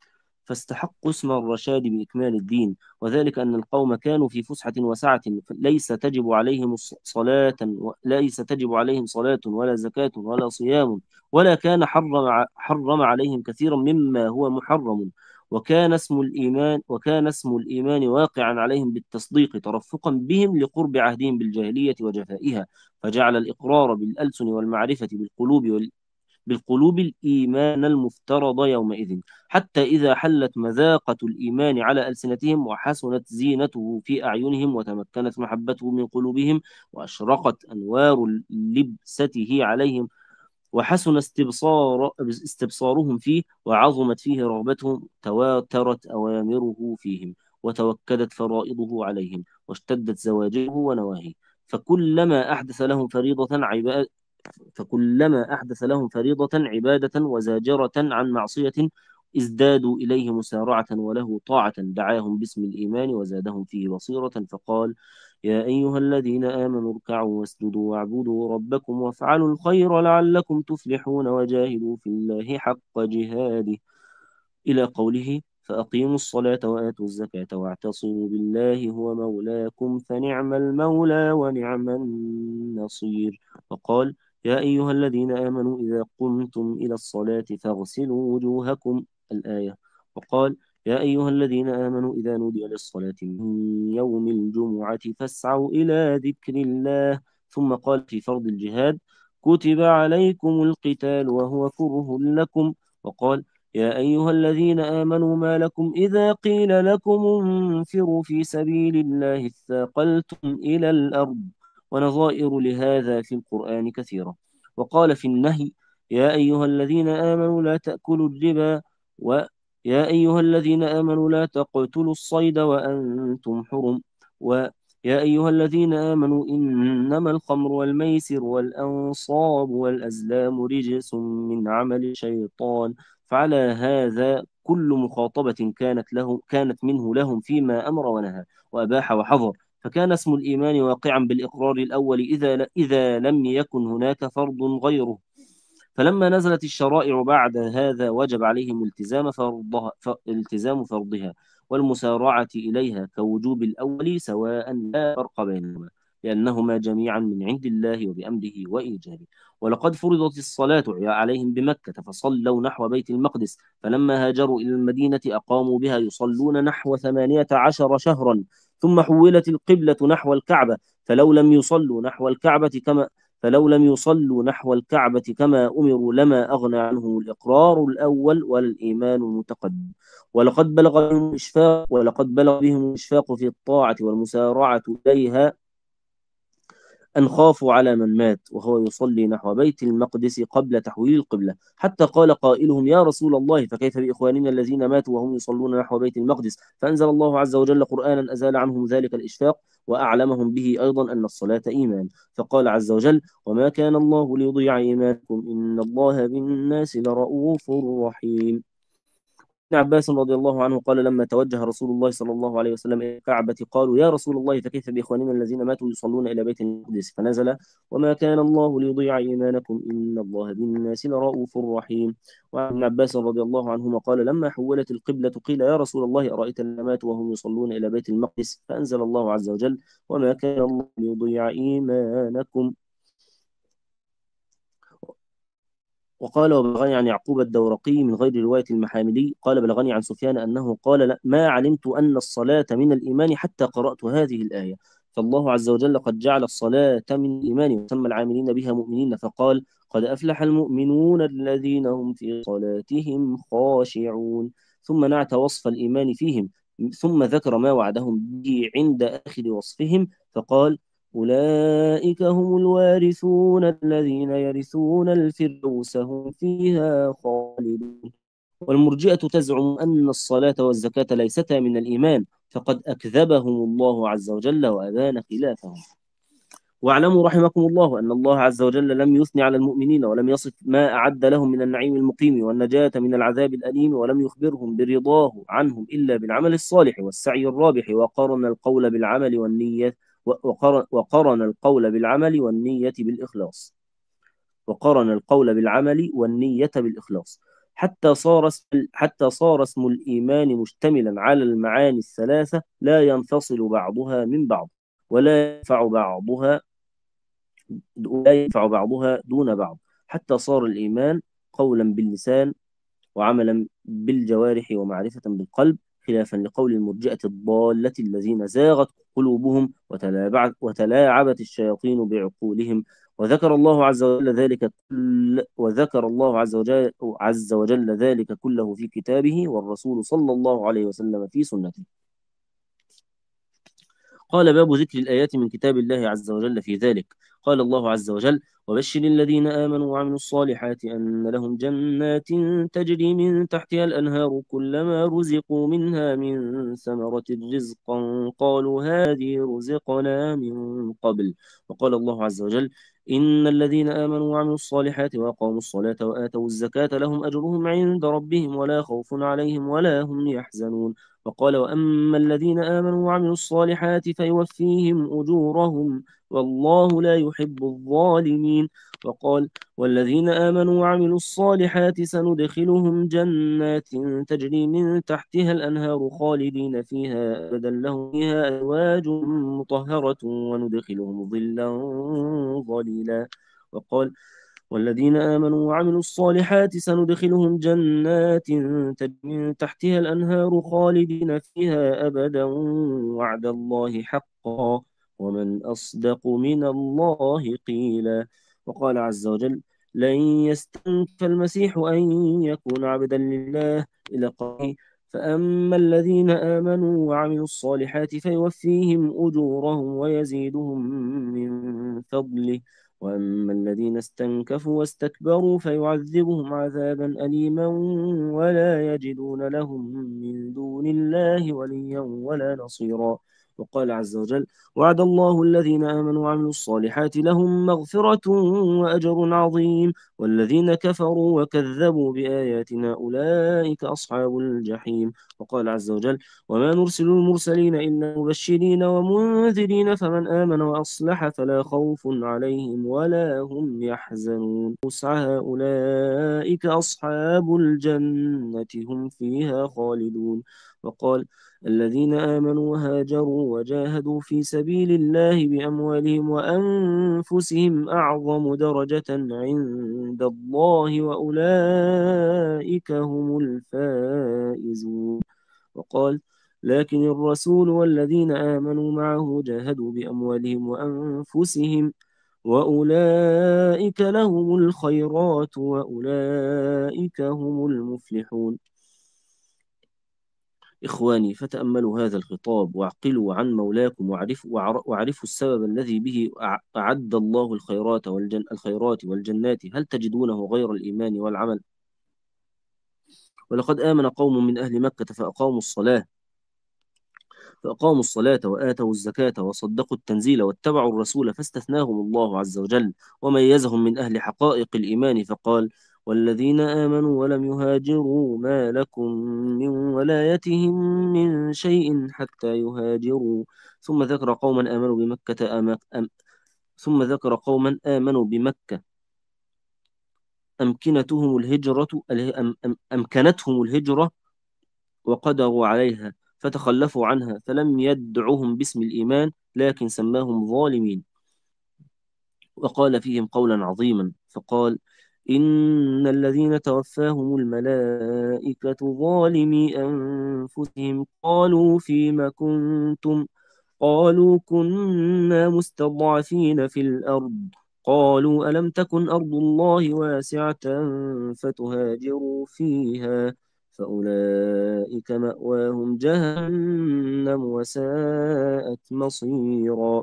فاستحقوا اسم الرشاد بإكمال الدين، وذلك أن القوم كانوا في فسحة وسعة، ليس تجب عليهم صلاة ليس تجب عليهم صلاة ولا زكاة ولا صيام، ولا كان حرم حرم عليهم كثيرا مما هو محرم، وكان اسم الإيمان وكان اسم الإيمان واقعا عليهم بالتصديق ترفقا بهم لقرب عهدهم بالجاهلية وجفائها، فجعل الإقرار بالألسن والمعرفة بالقلوب بالقلوب الإيمان المفترض يومئذ، حتى إذا حلت مذاقة الإيمان على ألسنتهم وحسنت زينته في أعينهم وتمكنت محبته من قلوبهم وأشرقت أنوار لبسته عليهم وحسن استبصار استبصارهم فيه وعظمت فيه رغبتهم، تواترت أوامره فيهم وتوكدت فرائضه عليهم واشتدت زواجره ونواهيه، فكلما أحدث لهم فريضة عبادة فكلما أحدث لهم فريضة عبادة وزاجرة عن معصية ازدادوا إليه مسارعة وله طاعة، دعاهم باسم الإيمان وزادهم فيه بصيرة، فقال: يا أيها الذين آمنوا اركعوا واسجدوا واعبدوا ربكم وافعلوا الخير لعلكم تفلحون وجاهدوا في الله حق جهاده، إلى قوله: فأقيموا الصلاة وآتوا الزكاة واعتصموا بالله هو مولاكم فنعم المولى ونعم النصير. وقال: يا أيها الذين آمنوا إذا قمتم إلى الصلاة فاغسلوا وجوهكم، الآية. وقال: يا أيها الذين آمنوا إذا نودي للصلاة من يوم الجمعة فاسعوا إلى ذكر الله. ثم قال في فرض الجهاد: كتب عليكم القتال وهو كره لكم. وقال: يا أيها الذين آمنوا ما لكم إذا قيل لكم انفروا في سبيل الله اثاقلتم إلى الأرض، ونظائر لهذا في القرآن كثيرة. وقال في النهي: يا أيها الذين آمنوا لا تأكلوا الربا ويا أيها الذين آمنوا لا تقتلوا الصيد وأنتم حرم ويا أيها الذين آمنوا إنما الخمر والميسر والأنصاب والأزلام رجس من عمل الشيطان. فعلى هذا كل مخاطبة كانت له كانت منه لهم فيما أمر ونهى وأباح وحظر، فكان اسم الإيمان واقعا بالإقرار الأول إذا إذا لم يكن هناك فرض غيره. فلما نزلت الشرائع بعد هذا وجب عليهم التزام فرضها التزام فرضها والمسارعة إليها كوجوب الأول سواء، لا فرق بينهما، لأنهما جميعا من عند الله وبأمره وإيجابه. ولقد فرضت الصلاة عليهم بمكة فصلوا نحو بيت المقدس، فلما هاجروا إلى المدينة أقاموا بها يصلون نحو ثمانية عشر شهرا، ثم حولت القبلة نحو الكعبة، فلو لم يصلوا نحو الكعبة كما فلو لم يصلوا نحو الكعبة كما أمروا لما أغنى عنهم الإقرار الأول ولا الإيمان المتقدم. ولقد بلغ بهم الإشفاق ولقد بلغ بهم الإشفاق في الطاعة والمسارعة إليها أن خافوا على من مات وهو يصلي نحو بيت المقدس قبل تحويل القبلة، حتى قال قائلهم: يا رسول الله فكيف بإخواننا الذين ماتوا وهم يصلون نحو بيت المقدس؟ فأنزل الله عز وجل قرآنا أزال عنهم ذلك الإشفاق وأعلمهم به أيضا أن الصلاة إيمان، فقال عز وجل: وما كان الله ليضيع إيمانكم إن الله بالناس لرؤوف رحيم. ابن عباس رضي الله عنه قال: لما توجه رسول الله صلى الله عليه وسلم إلى الكعبة قالوا: يا رسول الله فكيف بإخواننا الذين ماتوا يصلون إلى بيت المقدس؟ فنزل: وما كان الله ليضيع إيمانكم إن الله بالناس لرؤوف رحيم. وعن ابن عباس رضي الله عنهما قال: لما حولت القبلة قيل: يا رسول الله أرأيت الذين ماتوا وهم يصلون إلى بيت المقدس؟ فأنزل الله عز وجل: وما كان الله ليضيع إيمانكم. وقال: وبلغني عن يعقوب الدورقي من غير رواية المحاملي قال: بلغني عن سفيان أنه قال: لا ما علمت أن الصلاة من الإيمان حتى قرأت هذه الآية. فالله عز وجل قد جعل الصلاة من الإيمان وسمى العاملين بها مؤمنين، فقال: قد أفلح المؤمنون الذين هم في صلاتهم خاشعون، ثم نعت وصف الإيمان فيهم، ثم ذكر ما وعدهم به عند آخر وصفهم فقال: أولئك هم الوارثون الذين يرثون الفردوس هم فيها خالدون. والمرجئة تزعم أن الصلاة والزكاة ليستا من الإيمان، فقد أكذبهم الله عز وجل وأبان خلافهم. واعلموا رحمكم الله أن الله عز وجل لم يثني على المؤمنين ولم يصف ما أعد لهم من النعيم المقيم والنجاة من العذاب الأليم، ولم يخبرهم برضاه عنهم إلا بالعمل الصالح والسعي الرابح، وقارن القول بالعمل والنية وقرن, وقرن القول بالعمل والنية بالإخلاص وقرن القول بالعمل والنية بالإخلاص. حتى صار اسم حتى صار اسم الإيمان مشتملا على المعاني الثلاثة لا ينفصل بعضها من بعض، ولا ينفع بعضها ولا ينفع بعضها دون بعض، حتى صار الإيمان قولا باللسان وعملا بالجوارح ومعرفة بالقلب، خلافا لقول المرجئة الضالة الذين زاغت قلوبهم وتلاعبت, وتلاعبت الشياطين بعقولهم. وذكر الله عز وجل ذلك كل وذكر الله عز وجل, عز وجل ذلك كله في كتابه، والرسول صلى الله عليه وسلم في سنته. قال باب ذكر الآيات من كتاب الله عز وجل في ذلك. قال الله عز وجل: وبشر الذين آمنوا وعملوا الصالحات أن لهم جنات تجري من تحتها الأنهار كلما رزقوا منها من ثمرة رزقا قالوا هذه رزقنا من قبل. وقال الله عز وجل: إن الذين آمنوا وعملوا الصالحات وأقاموا الصلاة وآتوا الزكاة لهم أجرهم عند ربهم ولا خوف عليهم ولا هم يحزنون. وقال: وأما الذين آمنوا وعملوا الصالحات فيوفيهم أجورهم والله لا يحب الظالمين. وقال: والذين آمنوا وعملوا الصالحات سندخلهم جنات تجري من تحتها الأنهار خالدين فيها أبدا لهم فيها أزواج مطهرة وندخلهم ظلا ظليلا. وقال: والذين آمنوا وعملوا الصالحات سندخلهم جنات تجري من تحتها الأنهار خالدين فيها أبدا وعد الله حقا ومن أصدق من الله قيلا. وقال عز وجل: لن يستنكف المسيح أن يكون عبدا لله إلى قوله: فأما الذين آمنوا وعملوا الصالحات فيوفيهم أجورهم ويزيدهم من فضله وأما الذين استنكفوا واستكبروا فيعذبهم عذابا أليما ولا يجدون لهم من دون الله وليا ولا نصيرا. وقال عز وجل: وعد الله الذين آمنوا وعملوا الصالحات لهم مغفرة وأجر عظيم والذين كفروا وكذبوا بآياتنا أولئك أصحاب الجحيم. وقال عز وجل: وما نرسل المرسلين إلا مبشرين ومنذرين فمن آمن وأصلح فلا خوف عليهم ولا هم يحزنون. مسعى أولئك أصحاب الجنة هم فيها خالدون. وقال: الذين آمنوا وهاجروا وجاهدوا في سبيل الله بأموالهم وأنفسهم أعظم درجة عند الله وأولئك هم الفائزون. وقال: لكن الرسول والذين آمنوا معه جاهدوا بأموالهم وأنفسهم وأولئك لهم الخيرات وأولئك هم المفلحون. إخواني، فتأملوا هذا الخطاب واعقلوا عن مولاكم واعرفوا, واعرفوا السبب الذي به أعد الله الخيرات والجن الخيرات والجنات، هل تجدونه غير الإيمان والعمل؟ ولقد آمن قوم من أهل مكة فأقاموا الصلاة فأقاموا الصلاة وآتوا الزكاة وصدقوا التنزيل واتبعوا الرسول فاستثناهم الله عز وجل وميزهم من أهل حقائق الإيمان فقال: والذين آمنوا ولم يهاجروا ما لكم من ولايتهم من شيء حتى يهاجروا. ثم ذكر قوما آمنوا بمكة أم... أم... ثم ذكر قوما آمنوا بمكة أمكنتهم الهجرة أم... أم... أمكنتهم الهجرة وقدروا عليها فتخلفوا عنها فلم يدعهم باسم الإيمان لكن سماهم ظالمين، وقال فيهم قولا عظيما فقال: إن الذين توفاهم الملائكة ظالمي أنفسهم قالوا فيم كنتم قالوا كنا مستضعفين في الأرض قالوا ألم تكن أرض الله واسعة فتهاجروا فيها فأولئك مأواهم جهنم وساءت مصيرا.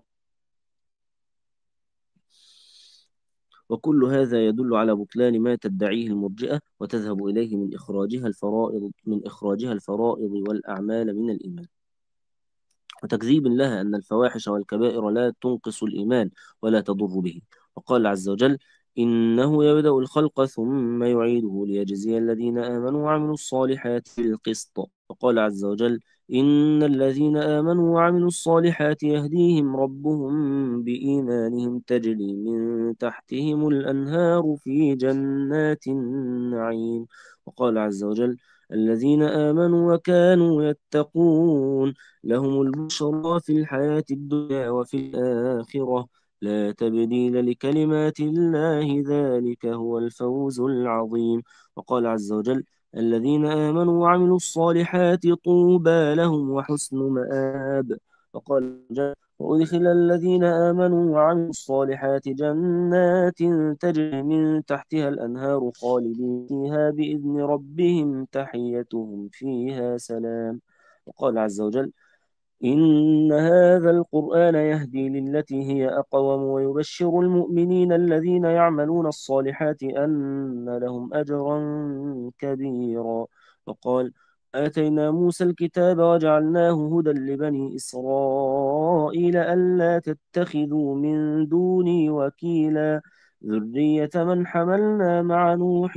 وكل هذا يدل على بطلان ما تدعيه المرجئة وتذهب إليه من إخراجها الفرائض من إخراجها الفرائض والأعمال من الإيمان، وتكذيب لها أن الفواحش والكبائر لا تنقص الإيمان ولا تضر به. وقال عز وجل: إنه يبدأ الخلق ثم يعيده ليجزي الذين آمنوا وعملوا الصالحات بالقسط. وقال عز وجل: إن الذين آمنوا وعملوا الصالحات يهديهم ربهم بإيمانهم تجري من تحتهم الأنهار في جنات النعيم. وقال عز وجل: الذين آمنوا وكانوا يتقون لهم البشرى في الحياة الدنيا وفي الآخرة لا تبديل لكلمات الله ذلك هو الفوز العظيم. وقال عز وجل: الذين آمنوا وعملوا الصالحات طوبى لهم وحسن مآب. وقال جل: وأدخل الذين آمنوا وعملوا الصالحات جنات تجري من تحتها الأنهار خالدين فيها بإذن ربهم تحيتهم فيها سلام. وقال عز وجل: إن هذا القرآن يهدي للتي هي أقوم ويبشر المؤمنين الذين يعملون الصالحات أن لهم أجرا كبيرا. وقال: آتينا موسى الكتاب وجعلناه هدى لبني إسرائيل ألا تتخذوا من دوني وكيلا ذرية من حملنا مع نوح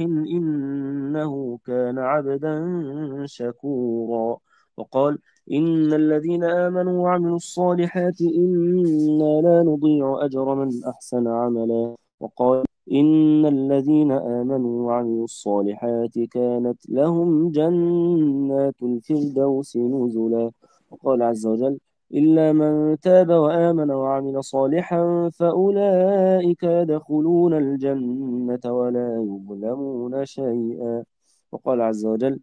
إنه كان عبدا شكورا. وقال: إن الذين آمنوا وعملوا الصالحات إنا لا نضيع أجر من أحسن عملا. وقال: إن الذين آمنوا وعملوا الصالحات كانت لهم جنات الفردوس نزلا. وقال عز وجل: إلا من تاب وآمن وعمل صالحا فأولئك يدخلون الجنة ولا يظلمون شيئا. وقال عز وجل: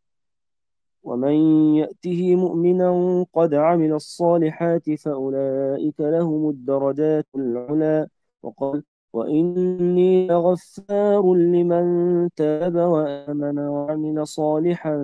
ومن يأته مؤمنا قد عمل الصالحات فأولئك لهم الدرجات العلى. وقال: وإني لغفار لمن تاب وآمن وعمل صالحا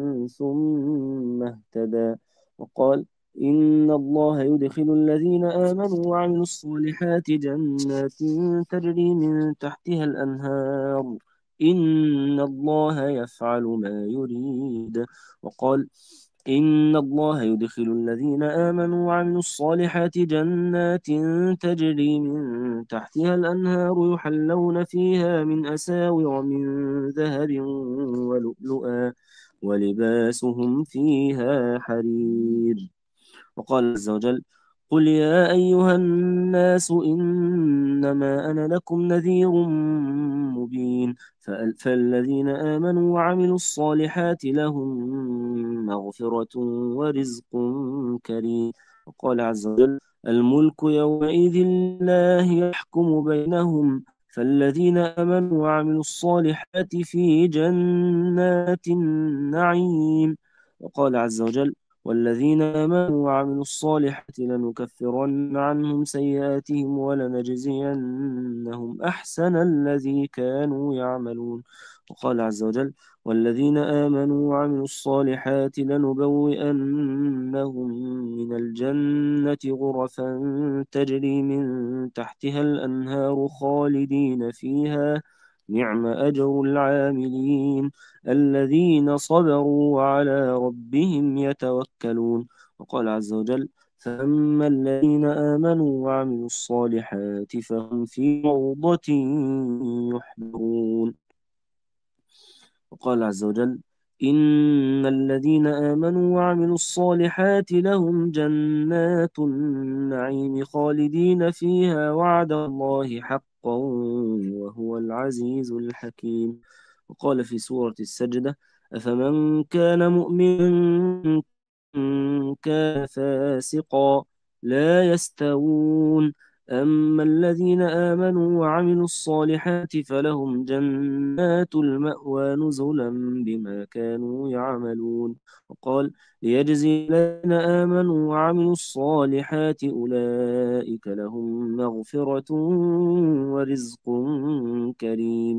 ثم اهتدى. وقال: إن الله يدخل الذين آمنوا وعملوا الصالحات جنات تجري من تحتها الأنهار إن الله يفعل ما يريد. وقال: إن الله يدخل الذين آمنوا وعملوا الصالحات جنات تجري من تحتها الأنهار يحلون فيها من أساور من ذهب ولؤلؤا ولباسهم فيها حرير. وقال عز وجل: قل يا أيها الناس إنما أنا لكم نذير مبين فال- فالذين آمنوا وعملوا الصالحات لهم مغفرة ورزق كريم. وقال عز وجل: الملك يومئذ لله يحكم بينهم فالذين آمنوا وعملوا الصالحات في جنات النعيم. وقال عز وجل: والذين آمنوا وعملوا الصالحات لنكفرن عنهم سيئاتهم ولنجزينهم أحسن الذي كانوا يعملون. وقال عز وجل: والذين آمنوا وعملوا الصالحات لنبوئنهم من الجنة غرفا تجري من تحتها الأنهار خالدين فيها نعم أجر العاملين الذين صبروا وعلى ربهم يتوكلون. وقال عز وجل: فأما الذين آمنوا وعملوا الصالحات فهم في روضة يحبرون. وقال عز وجل: إن الذين آمنوا وعملوا الصالحات لهم جنات النعيم خالدين فيها وعد الله حقا وهو العزيز الحكيم. وقال في سورة السجدة: أفمن كان مؤمنا كان فاسقا لا يستوون أما الذين آمنوا وعملوا الصالحات فلهم جنات المأوى نزلا بما كانوا يعملون. وقال: ليجزي الذين آمنوا وعملوا الصالحات أولئك لهم مغفرة ورزق كريم.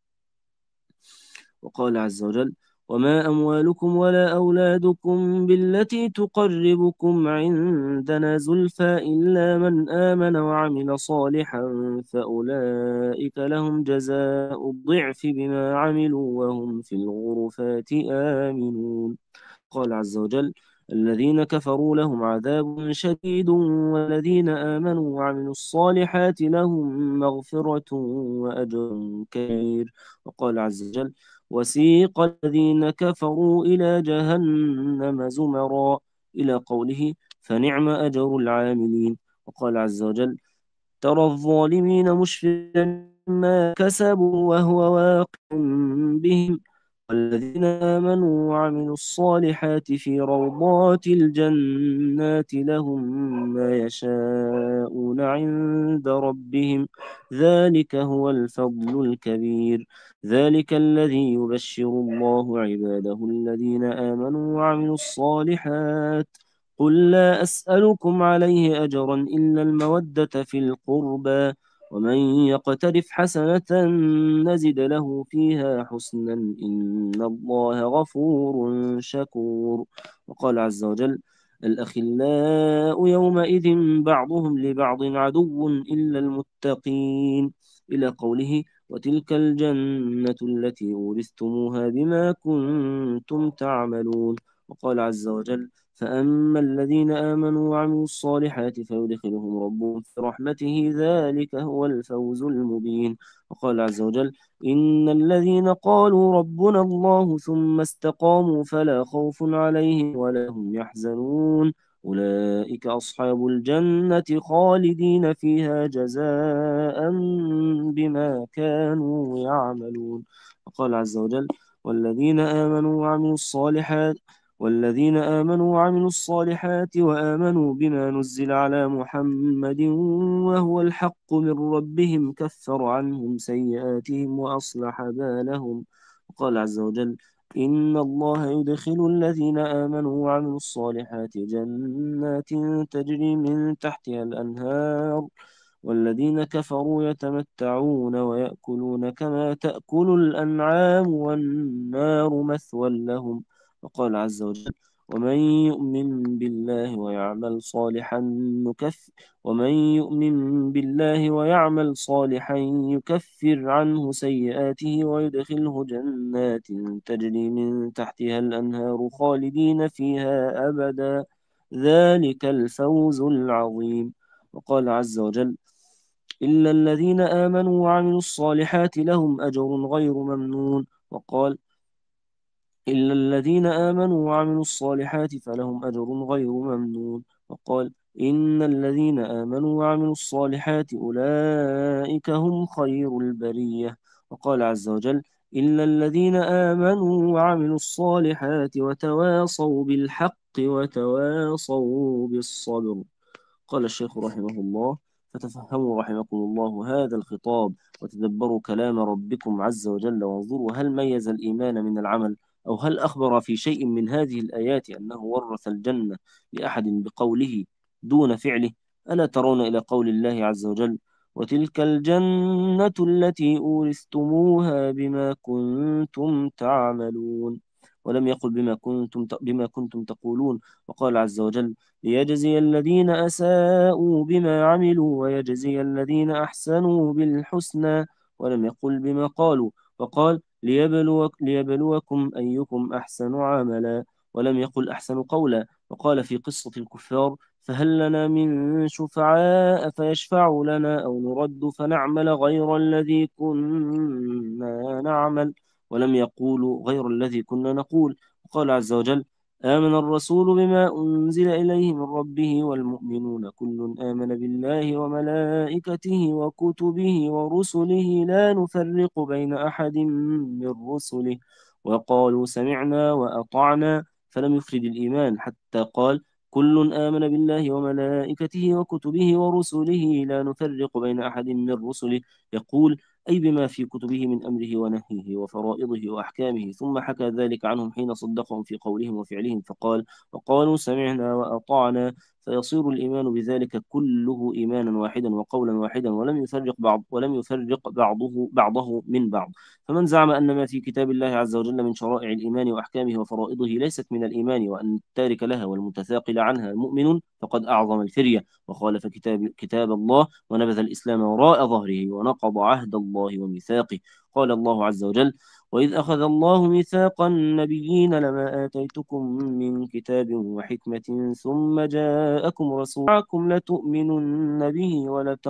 وقال عز وجل: وما أموالكم ولا أولادكم بالتي تقربكم عندنا زلفى إلا من آمن وعمل صالحا فأولئك لهم جزاء الضعف بما عملوا وهم في الغرفات آمنون. قال عز وجل: الذين كفروا لهم عذاب شديد والذين آمنوا وعملوا الصالحات لهم مغفرة وأجر كبير. وقال عز وجل: وسيق الذين كفروا إلى جهنم زمرا إلى قوله: فنعم أجر العاملين. وقال عز وجل: ترى الظالمين مشفقين مما كسبوا وهو واقع بهم والذين آمنوا وعملوا الصالحات في روضات الجنات لهم ما يشاءون عند ربهم ذلك هو الفضل الكبير ذلك الذي يبشر الله عباده الذين آمنوا وعملوا الصالحات قل لا أسألكم عليه أجرا إلا المودة في القربى ومن يقترف حسنة نزد له فيها حسنا إن الله غفور شكور وقال عز وجل الأخلاء يومئذ بعضهم لبعض عدو إلا المتقين إلى قوله وتلك الجنة التي أورثتموها بما كنتم تعملون وقال عز وجل فأما الذين آمنوا وعملوا الصالحات فيدخلهم ربهم في رحمته ذلك هو الفوز المبين وقال عز وجل إن الذين قالوا ربنا الله ثم استقاموا فلا خوف عليهم ولا هم يحزنون أولئك أصحاب الجنة خالدين فيها جزاء بما كانوا يعملون وقال عز وجل والذين آمنوا وعملوا الصالحات والذين آمنوا وعملوا الصالحات وآمنوا بما نزل على محمد وهو الحق من ربهم كفر عنهم سيئاتهم وأصلح بالهم وقال عز وجل إن الله يدخل الذين آمنوا وعملوا الصالحات جنات تجري من تحتها الأنهار والذين كفروا يتمتعون ويأكلون كما تأكل الأنعام والنار مثوى لهم وقال عز وجل ومن يؤمن بالله ويعمل صالحا نكفر ومن يؤمن بالله ويعمل صالحا يكفر عنه سيئاته ويدخله جنات تجري من تحتها الأنهار خالدين فيها أبدا ذلك الفوز العظيم وقال عز وجل إلا الذين آمنوا وعملوا الصالحات لهم أجر غير ممنون وقال إلا الذين آمنوا وعملوا الصالحات فلهم أجر غير ممنون وقال إن الذين آمنوا وعملوا الصالحات أولئك هم خير البرية وقال عز وجل إلا الذين آمنوا وعملوا الصالحات وتواصوا بالحق وتواصوا بالصبر قال الشيخ رحمه الله فتفهموا رحمكم الله هذا الخطاب وتدبروا كلام ربكم عز وجل وانظروا هل ميز الإيمان من العمل أو هل أخبر في شيء من هذه الآيات أنه ورث الجنة لأحد بقوله دون فعله ألا ترون إلى قول الله عز وجل وتلك الجنة التي أورثتموها بما كنتم تعملون ولم يقل بما كنتم بما كنتم تقولون وقال عز وجل ليجزي الذين أساءوا بما عملوا ويجزي الذين أحسنوا بالحسنى ولم يقل بما قالوا وقال ليبلوك ليبلوكم أيكم أحسن عملا ولم يقل أحسن قولا وقال في قصة الكفار فهل لنا من شفعاء فيشفعوا لنا أو نرد فنعمل غير الذي كنا نعمل ولم يقولوا غير الذي كنا نقول وقال عز وجل آمن الرسول بما أنزل إليه من ربه والمؤمنون كل آمن بالله وملائكته وكتبه ورسله لا نفرق بين أحد من رسله وقالوا سمعنا وأطعنا فلم يفرد الإيمان حتى قال كل آمن بالله وملائكته وكتبه ورسله لا نفرق بين أحد من رسله يقول أي بما في كتبه من أمره ونهيه وفرائضه وأحكامه ثم حكى ذلك عنهم حين صدقهم في قولهم وفعلهم فقال وقالوا سمعنا وأطعنا فيصير الإيمان بذلك كله إيمانا واحدا وقولا واحدا ولم يفرق بعض ولم يفرق بعضه بعضه من بعض فمن زعم أن ما في كتاب الله عز وجل من شرائع الإيمان وأحكامه وفرائضه ليست من الإيمان وأن التارك لها والمتثاقل عنها مؤمن فقد أعظم الفرية وخالف كتاب, كتاب الله ونبذ الإسلام وراء ظهره ونقض عهد الله وميثاقه قال الله عز وجل وإذ أخذ الله ميثاق النبيين لما آتيتكم من كتاب وحكمة ثم جاءكم رسول معكم لتؤمنن به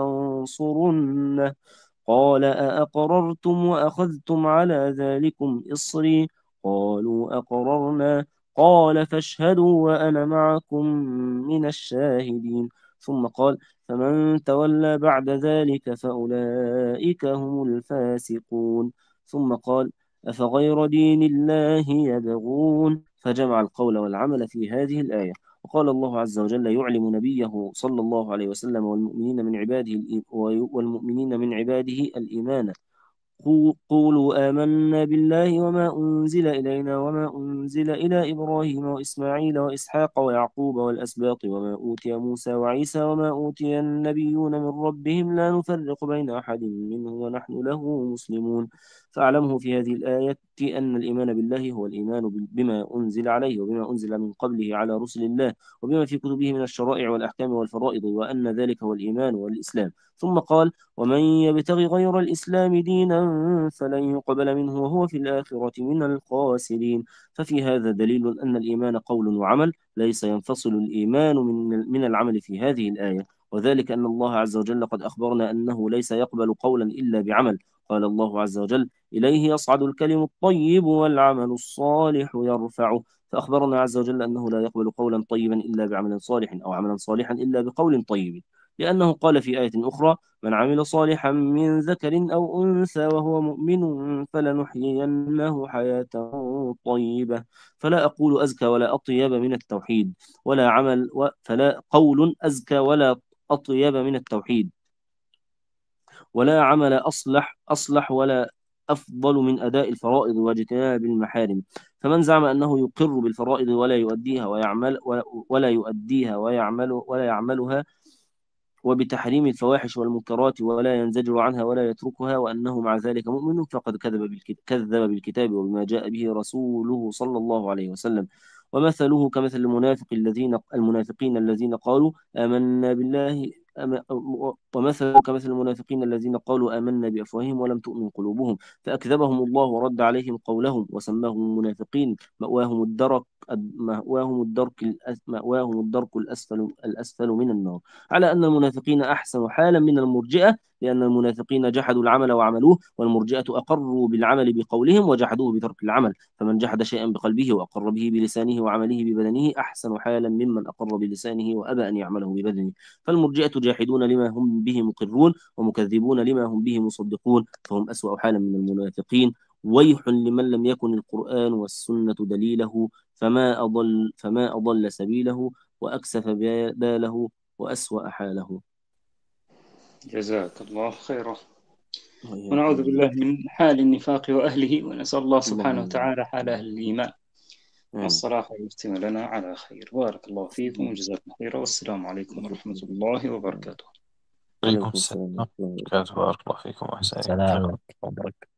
ولتنصرنه قال أأقررتم وأخذتم على ذلكم إصري قالوا أقررنا قال فاشهدوا وأنا معكم من الشاهدين ثم قال فمن تولى بعد ذلك فأولئك هم الفاسقون ثم قال أفغير دين الله يبغون، فجمع القول والعمل في هذه الآية. وقال الله عز وجل يعلم نبيه صلى الله عليه وسلم والمؤمنين من عباده الإي- والمؤمنين من عباده الإيمان، قو- قولوا آمنا بالله وما أنزل إلينا وما أنزل إلى إبراهيم وإسماعيل وإسحاق ويعقوب والأسباط وما أوتي موسى وعيسى وما أوتي النبيون من ربهم لا نفرق بين أحد منهم ونحن له مسلمون. فاعلمه في هذه الآية أن الإيمان بالله هو الإيمان بال- بما أنزل عليه وبما أنزل من قبله على رسل الله وبما في كتبه من الشرائع والأحكام والفرائض، وأن ذلك هو الإيمان والإسلام. ثم قال ومن يبتغ غير الإسلام دينا فلن يقبل منه وهو في الآخرة من الخاسرين. ففي هذا دليل أن الإيمان قول وعمل، ليس ينفصل الإيمان من من العمل في هذه الآية، وذلك أن الله عز وجل قد أخبرنا أنه ليس يقبل قولا إلا بعمل. قال الله عز وجل إليه يصعد الكلم الطيب والعمل الصالح يرفعه. فأخبرنا عز وجل أنه لا يقبل قولا طيبا إلا بعمل صالح، أو عملا صالحا إلا بقول طيب، لأنه قال في آية أخرى من عمل صالحا من ذكر أو أنثى وهو مؤمن فلنحيينه حياة طيبة. فلا أقول أزكى ولا أطيب من التوحيد، ولا عمل و... فلا قول أزكى ولا أطيب من التوحيد، ولا عمل أصلح أصلح ولا أفضل من أداء الفرائض واجتناب المحارم. فمن زعم أنه يقر بالفرائض ولا يؤديها ويعمل ولا يؤديها ويعمل ولا يعملها، وبتحريم الفواحش والمنكرات ولا ينزجر عنها ولا يتركها، وأنه مع ذلك مؤمن، فقد كذب بالكتاب, كذب بالكتاب وبما جاء به رسوله صلى الله عليه وسلم. ومثله كمثل المنافق الذين المنافقين الذين قالوا آمنا بالله أم- ومثله كمثل المنافقين الذين قالوا آمنا بأفواههم ولم تؤمن قلوبهم، فأكذبهم الله ورد عليهم قولهم وسماهم المنافقين. مأواهم الدرك مأواهم الدرك الأس- مأواهم الدرك الأسفل الأسفل من النار. على أن المنافقين أحسن حالا من المرجئة، لأن المنافقين جحدوا العمل وعملوه، والمرجئة أقروا بالعمل بقولهم وجحدوه بترك العمل. فمن جحد شيئا بقلبه وأقر به بلسانه وعمله ببدنه أحسن حالا ممن أقر بلسانه وأبى أن يعمله ببدنه. فالمرجئة جاحدون لما هم به مقرون ومكذبون لما هم به مصدقون، فهم أسوأ حالا من المنافقين. ويح لمن لم يكن القرآن والسنة دليله، فما أضل فما أضل سبيله وأكسف باله وأسوأ حاله. جزاك الله خيرا. وإياكم ونعوذ جميعا. بالله من حال النفاق وأهله، ونسأل الله سبحانه اللهم وتعالى حال أهل الإيمان آمين. والصلاح والمجتمع لنا على خير. بارك الله فيكم آمين. وجزاكم خيرا، والسلام عليكم ورحمة وإياكم. الله وبركاته. عليكم وعليكم السلام السلام ورحمة ورحمة الله الله وبركاته. وبركاته. بارك الله فيكم وأحسن إليكم. السلام عليكم.